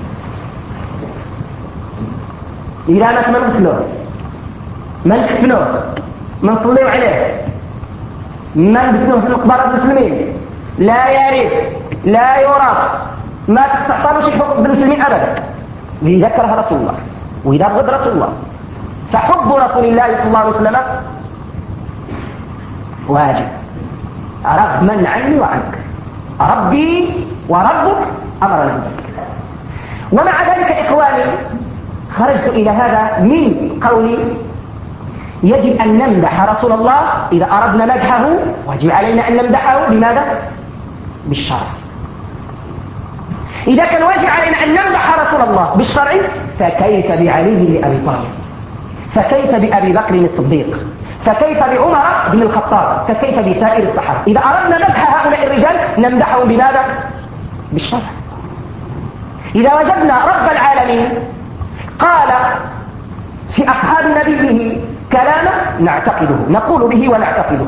إذا مات ما نغسلوه، ما نكفنوه، ما نصليو عليه، ما ندفنوه في مقبرة المسلمين، لا يرث لا يورث، ما تعطلوش حقوق المسلمين أبدا. إذا كره رسول الله وإذا بغض رسول الله. فحب رسول الله صلى الله عليه وسلم واجب رغما عني وعنك. ربي وربك أمرنا بذلك. ومع ذلك إخواني خرجت إلى هذا من قولي يجب أن نمدح رسول الله. إذا أردنا مدحه واجب علينا أن نمدحه. بماذا؟ بالشرع. إذا كان واجب علينا أن نمدح رسول الله بالشرع فكيف بعلي لأبي طالب؟ فكيف بأبي بكر الصديق؟ فكيف بعمر بن الخطاب؟ فكيف بسائر الصحابة؟ إذا أردنا مدح هؤلاء الرجال نمدحهم بماذا؟ بالشرع. إذا وجدنا رب العالمين قال في أصحاب نبيه كلاما نعتقده، نقول به ونعتقده.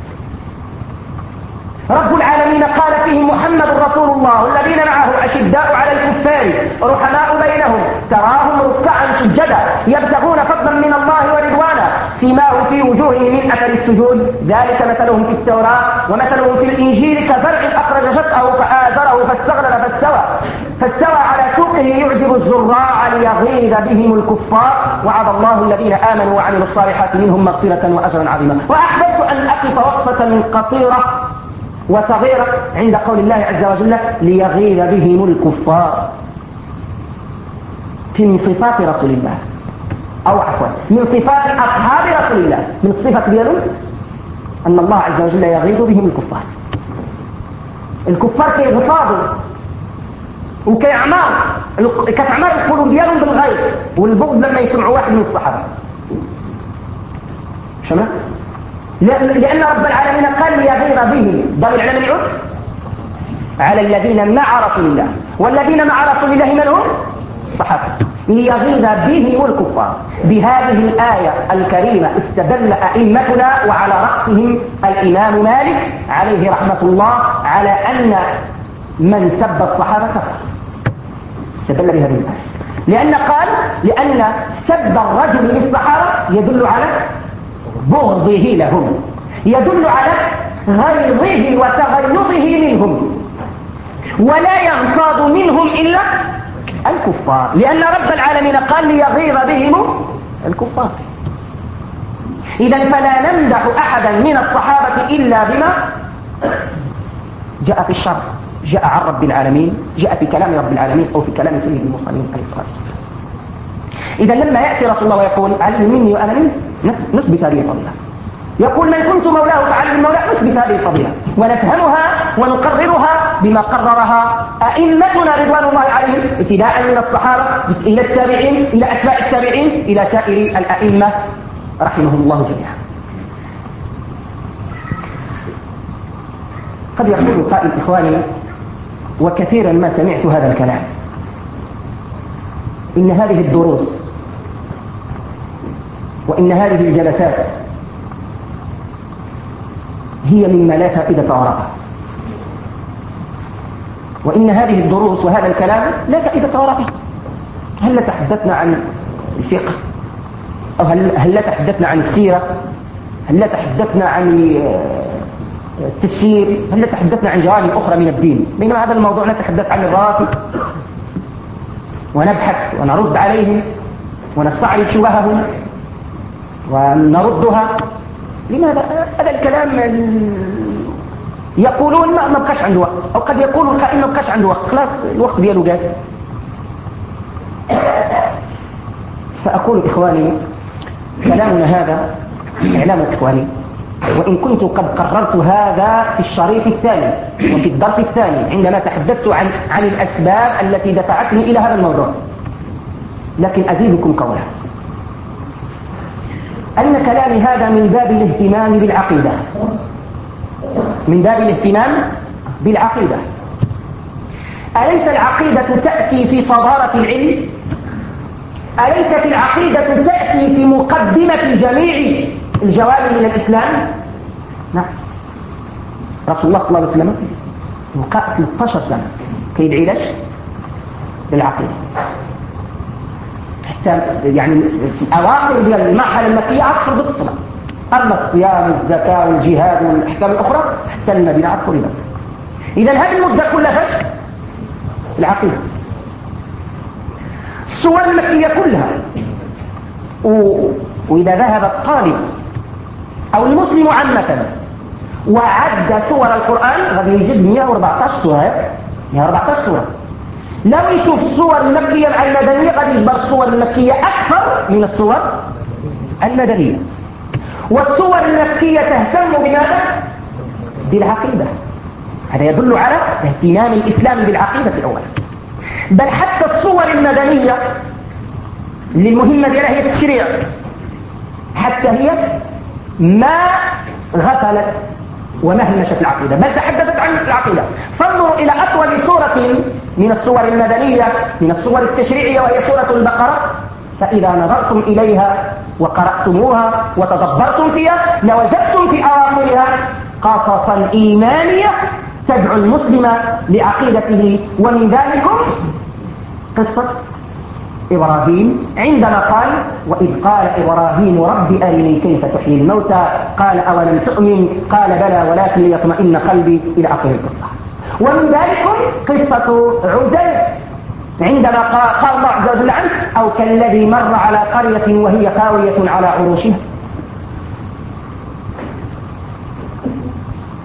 رب العالمين قال فيهم محمد رسول الله والذين معه أشداء على الكفار رحماء بينهم تراهم ركعا سجدا يبتغون فضلا من الله ورضوانا سيماهم في وجوههم من أثر السجود ذلك مثلهم في التوراة ومثلهم في الإنجيل كزرع أخرج شطأه فآزره فاستغلل فاستوى فاستوى على سوقه يعجب الزراع ليغيظ بهم الكفار وعد الله الذين آمنوا وعملوا الصالحات منهم مغفرة وأجرا عظيما. وأحببت أن أقف وقفة قصيرة وصغيرة عند قول الله عز وجل ليغيظ بهم الكفار. في من صفات رسول الله، أو عفوا من صفات أصحاب رسول الله، من صفة ديالهم أن الله عز وجل يغيظ بهم الكفار. الكفار كيغتاظوا وكيعمر كتعمر القلوب ديالهم بالغيظ والبغض لما يسمعوا واحد من الصحابة. شمع؟ لأن رب العالمين قال ليغيظ بهم، ضمير على من يعود؟ على الذين مع رسول الله، والذين مع رسول الله من هم؟ صحابة. ليغيظ بهم الكفار. بهذه الآية الكريمة استدل أئمتنا وعلى رأسهم الإمام مالك عليه رحمة الله على أن من سب الصحابة كفر. استدل بهذه الآية لأن قال لأن سب الرجل للصحابة يدل على بغضه لهم، يدل على غيظه وتغيظه منهم، ولا يغتاظ منهم إلا الكفار، لأن رب العالمين قال ليغيظ بهم الكفار. إذن فلا نمدح أحدا من الصحابة إلا بما جاء في الشرع، جاء عن رب العالمين، جاء في كلام رب العالمين أو في كلام سيد المرسلين عليه الصلاة والسلام. إذن لما يأتي رسول الله ويقول علي مني وأنا منه نثبت هذه الفضيلة، يقول من كنت مولاه فعلي المولى، نثبت هذه الفضيلة ونفهمها ونقررها بما قررها أئمتنا رضوان الله عليهم ابتداء من الصحابة إلى التابعين إلى أتباع التابعين إلى سائر الأئمة رحمهم الله جميعا. قد يقول قائل إخواني وكثيرا ما سمعت هذا الكلام، إن هذه الدروس وإن هذه الجلسات هي مما لا فائدة وراءها، وإن هذه الدروس وهذا الكلام لا فائدة وراءها. هل تحدثنا عن الفقه، أو هل, هل تحدثنا عن السيرة، هل تحدثنا عن التفسير، هل تحدثنا عن جوانب أخرى من الدين، بينما هذا الموضوع نتحدث عن الرافض ونبحث ونرد عليهم ونستعرض شبههم ونردها. لماذا؟ هذا الكلام يقولون ما بقاش عنده وقت، أو قد يقول القائل ما بقاش عنده وقت، خلاص الوقت دياله جاز. فأقول إخواني كلامنا هذا إعلام إخواني، وإن كنت قد قررت هذا في الشريط الثاني وفي الدرس الثاني عندما تحدثت عن, عن الأسباب التي دفعتني إلى هذا الموضوع، لكن أزيدكم قولا أن كلامي هذا من باب الاهتمام بالعقيدة، من باب الاهتمام بالعقيدة. أليس العقيدة تأتي في صدارة العلم؟ أليست العقيدة تأتي في مقدمة جميع الجوانب من الإسلام؟ نعم. رسول الله صلى الله عليه وسلم وقع ثلاثة عشر سنة كيدعي ليش؟ للعقيدة، حتى يعني في أواخر ديال المرحلة المكية عاد فرضت الصلاة، أما الصيام والزكاة والجهاد والأحكام الأخرى حتى المدينة عاد فرضت. إذا هذه المدة كلها فاش؟ العقيدة. السور المكية كلها، و... وإذا ذهب الطالب أو المسلم عامة وعد سور القرآن غادي يجد مئة وأربعة عشر سورة، مئة وأربعة عشر سورة. لو يشوف الصور المكية مع المدنية غادي يجبر الصور المكية أكثر من الصور المدنية. والصور المكية تهتم بماذا؟ بالعقيدة. هذا يدل على اهتمام الإسلام بالعقيدة أولا. بل حتى الصور المدنية اللي المهمة ديالها هي التشريع، حتى هي ما غفلت ومهمشت العقيدة، بل تحدثت عن العقيدة. فانظروا إلى أطول سورة من الصور المدنية من الصور التشريعية وهي سورة البقرة، فإذا نظرتم إليها وقرأتموها وتدبرتم فيها لوجدتم في أواخرها قصصا إيمانية تدعو المسلم لعقيدته. ومن ذلكم قصة إبراهيم عندما قال وإذ قال إبراهيم رب أرني كيف تحيي الموتى قال أولم تؤمن قال بلى ولكن ليطمئن قلبي إلى آخر القصة. ومن ذلكم قصة عزير عندما قال الله عز وجل عنه أو كالذي مر على قرية وهي خاوية على عروشها.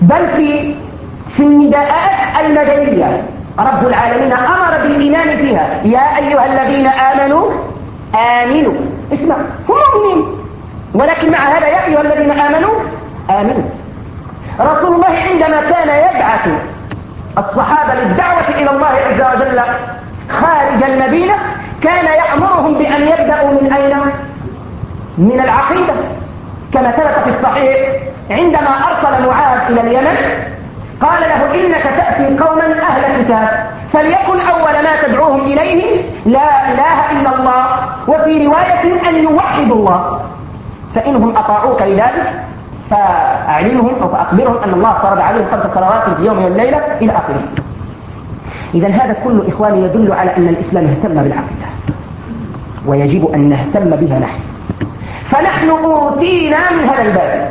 بل في في النداءات المدنية رب العالمين أمر بالإيمان فيها. يا أيها الذين آمنوا آمنوا. اسمع، هم مؤمنين، ولكن مع هذا يا أيها الذين آمنوا آمنوا. رسول الله عندما كان يبعث الصحابة للدعوة إلى الله عز وجل خارج المدينة كان يأمرهم بأن يبدأوا من أين؟ من العقيدة، كما ثبت في الصحيح عندما أرسل معاذ إلى اليمن قال له إنك تأتي قوما أهل كتاب فليكن أول ما تدعوهم إليه لا إله إلا الله، وفي رواية أن يوحدوا الله، فإنهم أطاعوك لذلك فأعلمهم أو فأخبرهم أن الله فرض عليهم خمس صلوات في اليوم والليلة إلى آخره. إذن هذا كله إخواني يدل على أن الإسلام اهتم بالعقيدة، ويجب أن نهتم بها نحن. فنحن أوتينا من هذا الباب،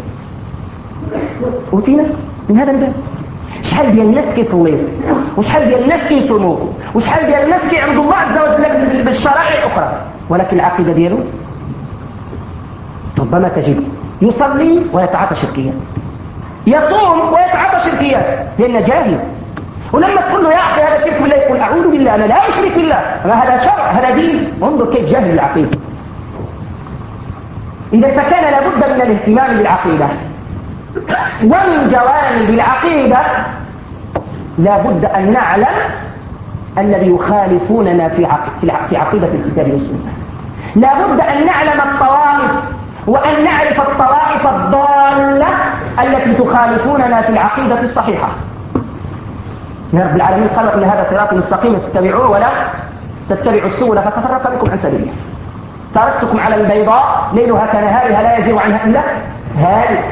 أوتينا من هذا الباب. شحال ديال الناس كيصليوا، وشحال ديال الناس كيصوموا، وشحال ديال الناس كيعبدوا الله عز وجل بالشرائع الأخرى، ولكن العقيدة ديالو ربما تجد يصلي ويتعاطى شركيات، يصوم ويتعاطى شركيات لأنه جاهل. ولما تقول له يا أخي هذا شرك بالله يقول أعوذ بالله أنا لا أشرك بالله، هذا شرع هذا دين. انظر كيف جاهل العقيدة. إذا فكان لابد من الاهتمام بالعقيدة، ومن جوانب العقيدة لابد أن نعلم الذي يخالفوننا في في عقيدة الكتاب والسنة. لابد أن نعلم الطوائف وأن نعرف الطوائف الضالة التي تخالفوننا في العقيدة الصحيحة. رب العالمين قال إن هذا صراط مستقيم فاتبعوه ولا تتبعوا السبل فتفرق بكم عن سبيله. تركتكم على البيضاء ليلها كنهارها لا يزيغ عنها إلا هالك.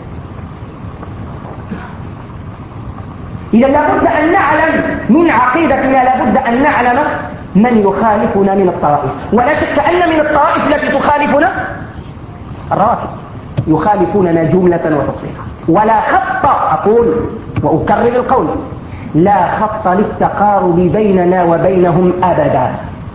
إذا لابد أن نعلم من عقيدتنا، لابد أن نعلم من يخالفنا من الطوائف. ولا شك أن من الطوائف التي تخالفنا الروافض، يخالفوننا جملة وتفصيلا. ولا خط، أقول وأكرر القول، لا خط للتقارب بيننا وبينهم أبدا.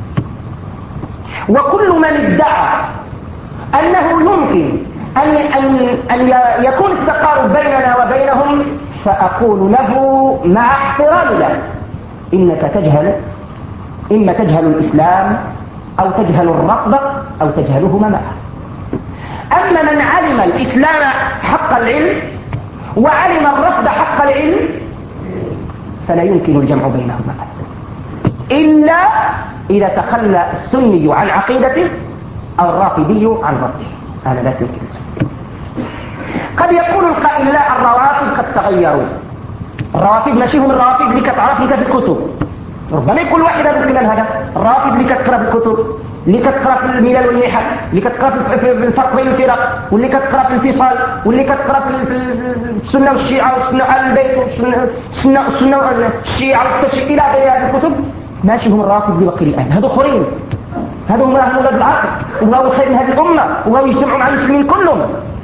وكل من ادعى أنه يمكن أن, أن, أن يكون التقارب بيننا وبينهم فأقول له مع احترام له إنك تجهل، إما تجهل الإسلام أو تجهل الرفض أو تجهلهما معا. أما من علم الإسلام حق العلم وعلم الرفض حق العلم فلا يمكن الجمع بينهما إلا إذا تخلى السني عن عقيدته أو الرافضي عن رفضه، هذا لا يمكن. قد يقول القائل لا الروافض قد تغيروا. الروافض ماشي هم الروافض اللي كتعرف لك في الكتب. ربما يقول واحد هذا الكلام هذا، الروافض اللي كتقرا في الكتب، اللي كتقرا في الملل والنحل، اللي كتقرا في الفرق بين الفرق، واللي كتقرا في الانفصال، واللي كتقرا في السنه والشيعه والسنه على البيت والسنه السنه والشيعه والتشيع الى غير هذه الكتب، ماشي هم الروافض اللي باقي الان. هذو اخرين، هذو هم اولاد العصر وبغاو الخير من هذه الامه وبغاو يجتمعوا مع المسلمين كلهم.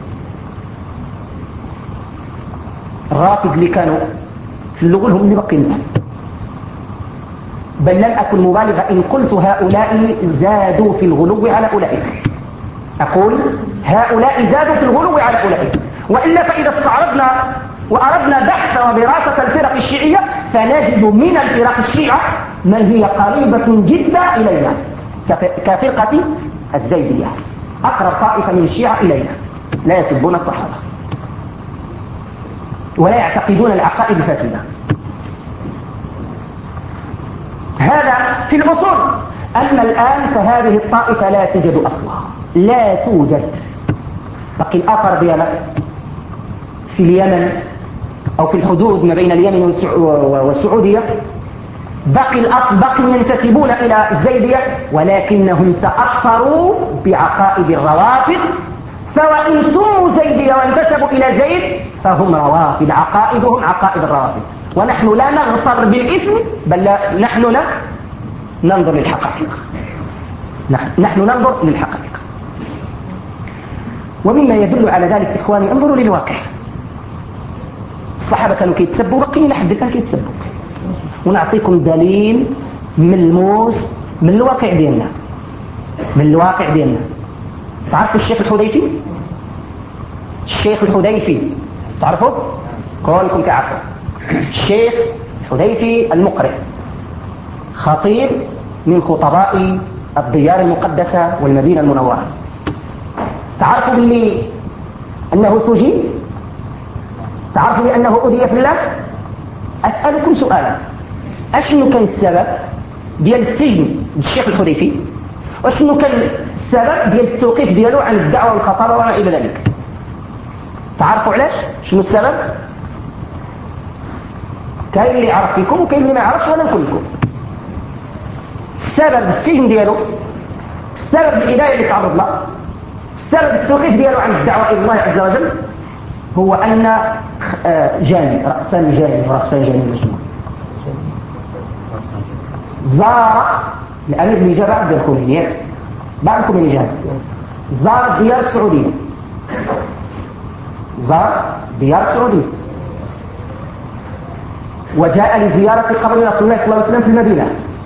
الرافض اللي كانوا في اللغة هم اللي بقين. بل لم أكن مبالغا إن قلت هؤلاء زادوا في الغلو على أولئك. أقول هؤلاء زادوا في الغلو على أولئك. وإلا فإذا استعرضنا وأردنا بحث ودراسة الفرق الشيعية فنجد من الفرق الشيعة من هي قريبة جدا إلينا كفرقة الزيدية، أقرب طائفة من الشيعة إلينا، لا يسبون الصحابة ولا يعتقدون العقائد الفاسدة. هذا في الأصول. أما الآن فهذه الطائفة لا توجد أصلا، لا توجد. بقي الآخر ديالها في اليمن أو في الحدود ما بين اليمن والسعودية، باقي الأصل باقي ينتسبون إلى الزيدية، ولكنهم تأثروا بعقائد الروافض، فوإن سموا زيدية وانتسبوا إلى زيد فهم روافض، عقائدهم عقائد الروافض. ونحن لا نغتر بالاسم، بل لا نحن لا ننظر للحقائق، نحن ننظر للحقائق. ومما يدل على ذلك إخواني انظروا للواقع. الصحابة كانوا كيتسبوا بقين لحد الآن كيتسبوا. ونعطيكم دليل ملموس من الواقع ديالنا، من الواقع ديالنا. تعرفوا الشيخ الحذيفي؟ الشيخ الحذيفي تعرفوا؟ كلكم تعرفوا الشيخ الحذيفي المقرئ، خطيب من خطباء الديار المقدسة والمدينة المنورة. تعرفوا باللي أنه سجن؟ تعرفوا بأنه أذي في الله؟ أسألكم سؤالا، أشنو كان السبب ديال السجن الشيخ الحذيفي؟ وشنو كان السبب ديال التوقيف ديالو عن الدعوة والخطابة وما إلى ذلك؟ تعرفوا علاش؟ شنو السبب؟ كاين اللي يعرف فيكم وكاين اللي ما يعرفش، وانا نقول لكم السبب السجن ديالو، السبب الإداية اللي تعرض له، السبب التوقيف ديالو عن الدعوة إلى الله عز وجل، هو أن جاني رأسان جاني ورأسان جاني مجموع زار الأمير اللي جاء بعد الخميني، بعد الخميني جاء زار الديار السعودية، زار ديار السعودية وجاء لزيارة قبر رسول الله صلى الله عليه وسلم في المدينة.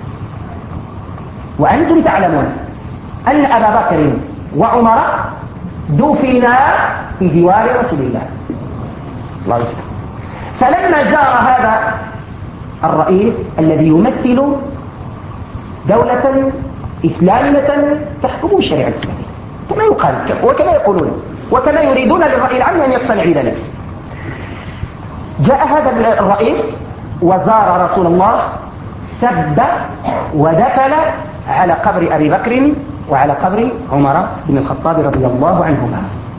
وأنتم تعلمون أن أبا بكر وعمر دفنا في جوار رسول الله صلى الله عليه وسلم. فلما زار هذا الرئيس الذي يمثل دولة إسلامية تحكم الشريعة الإسلامية كما يقال وكما يقولون وكما يريدون للرأي العام أن يقتنع بذلك، جاء هذا الرئيس وزار رسول الله، سب ودفل على قبر أبي بكر وعلى قبر عمر بن الخطاب رضي الله عنهما.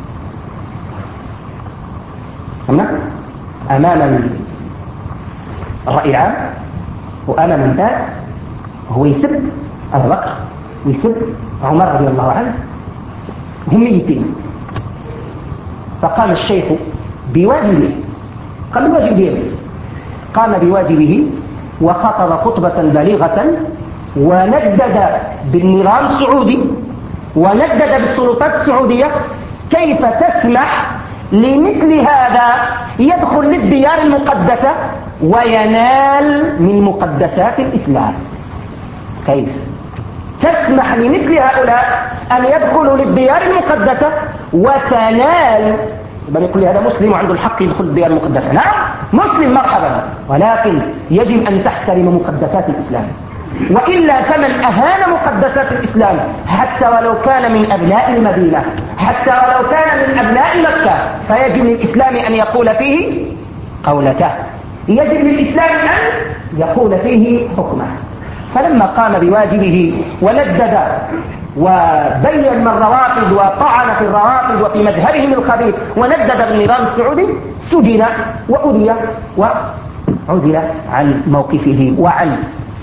هنا أمام الرأي العام وأمام الناس هو يسب أبا بكر ويسب عمر رضي الله عنه، هم ميتين. فقام الشيخ بواجبه، قام بواجبه قام بواجبه وخطب خطبة بليغة وندد بالنظام السعودي وندد بالسلطات السعودية كيف تسمح لمثل هذا يدخل للديار المقدسة وينال من مقدسات الإسلام. كيف تسمح لمثل هؤلاء أن يدخلوا للديار المقدسة وتنال؟ يبقى يقول لي هذا مسلم وعنده الحق يدخل الديار المقدسة. نعم مسلم مرحبا، ولكن يجب أن تحترم مقدسات الإسلام، وإلا فمن أهان مقدسات الإسلام حتى ولو كان من أبناء المدينة، حتى ولو كان من أبناء مكة، فيجب للإسلام أن يقول فيه قولته، يجب للإسلام أن يقول فيه حكمه. فلما قام بواجبه وندد وبين من الروافض وطعن في الروافض وفي مذهبهم الخبيث وندد بالنظام السعودي، سجن وأذي وعزل عن موقفه وعن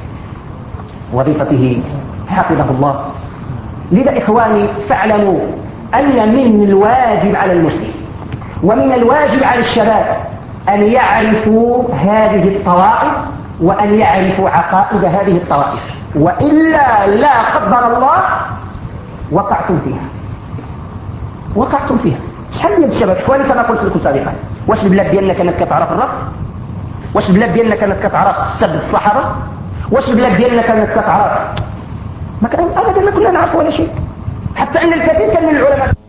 وظيفته حفظه الله. لذا إخواني فاعلموا أن من الواجب على المسلم ومن الواجب على الشباب أن يعرفوا هذه الطوائف وأن يعرفوا عقائد هذه الطوائف، وإلا لا قدر الله وقعتم فيها وقعتم فيها. شحال من الشباب إخواني كما قلت لكم سابقا، واش البلاد ديالنا كانت كتعرف الرفض؟ واش البلاد ديالنا كانت كتعرف سب الصحابة؟ واش البلاد ديالنا كانت كتعرف؟ ما كان أبدا ما كنا نعرف ولا شيء، حتى أن الكثير كان من العلماء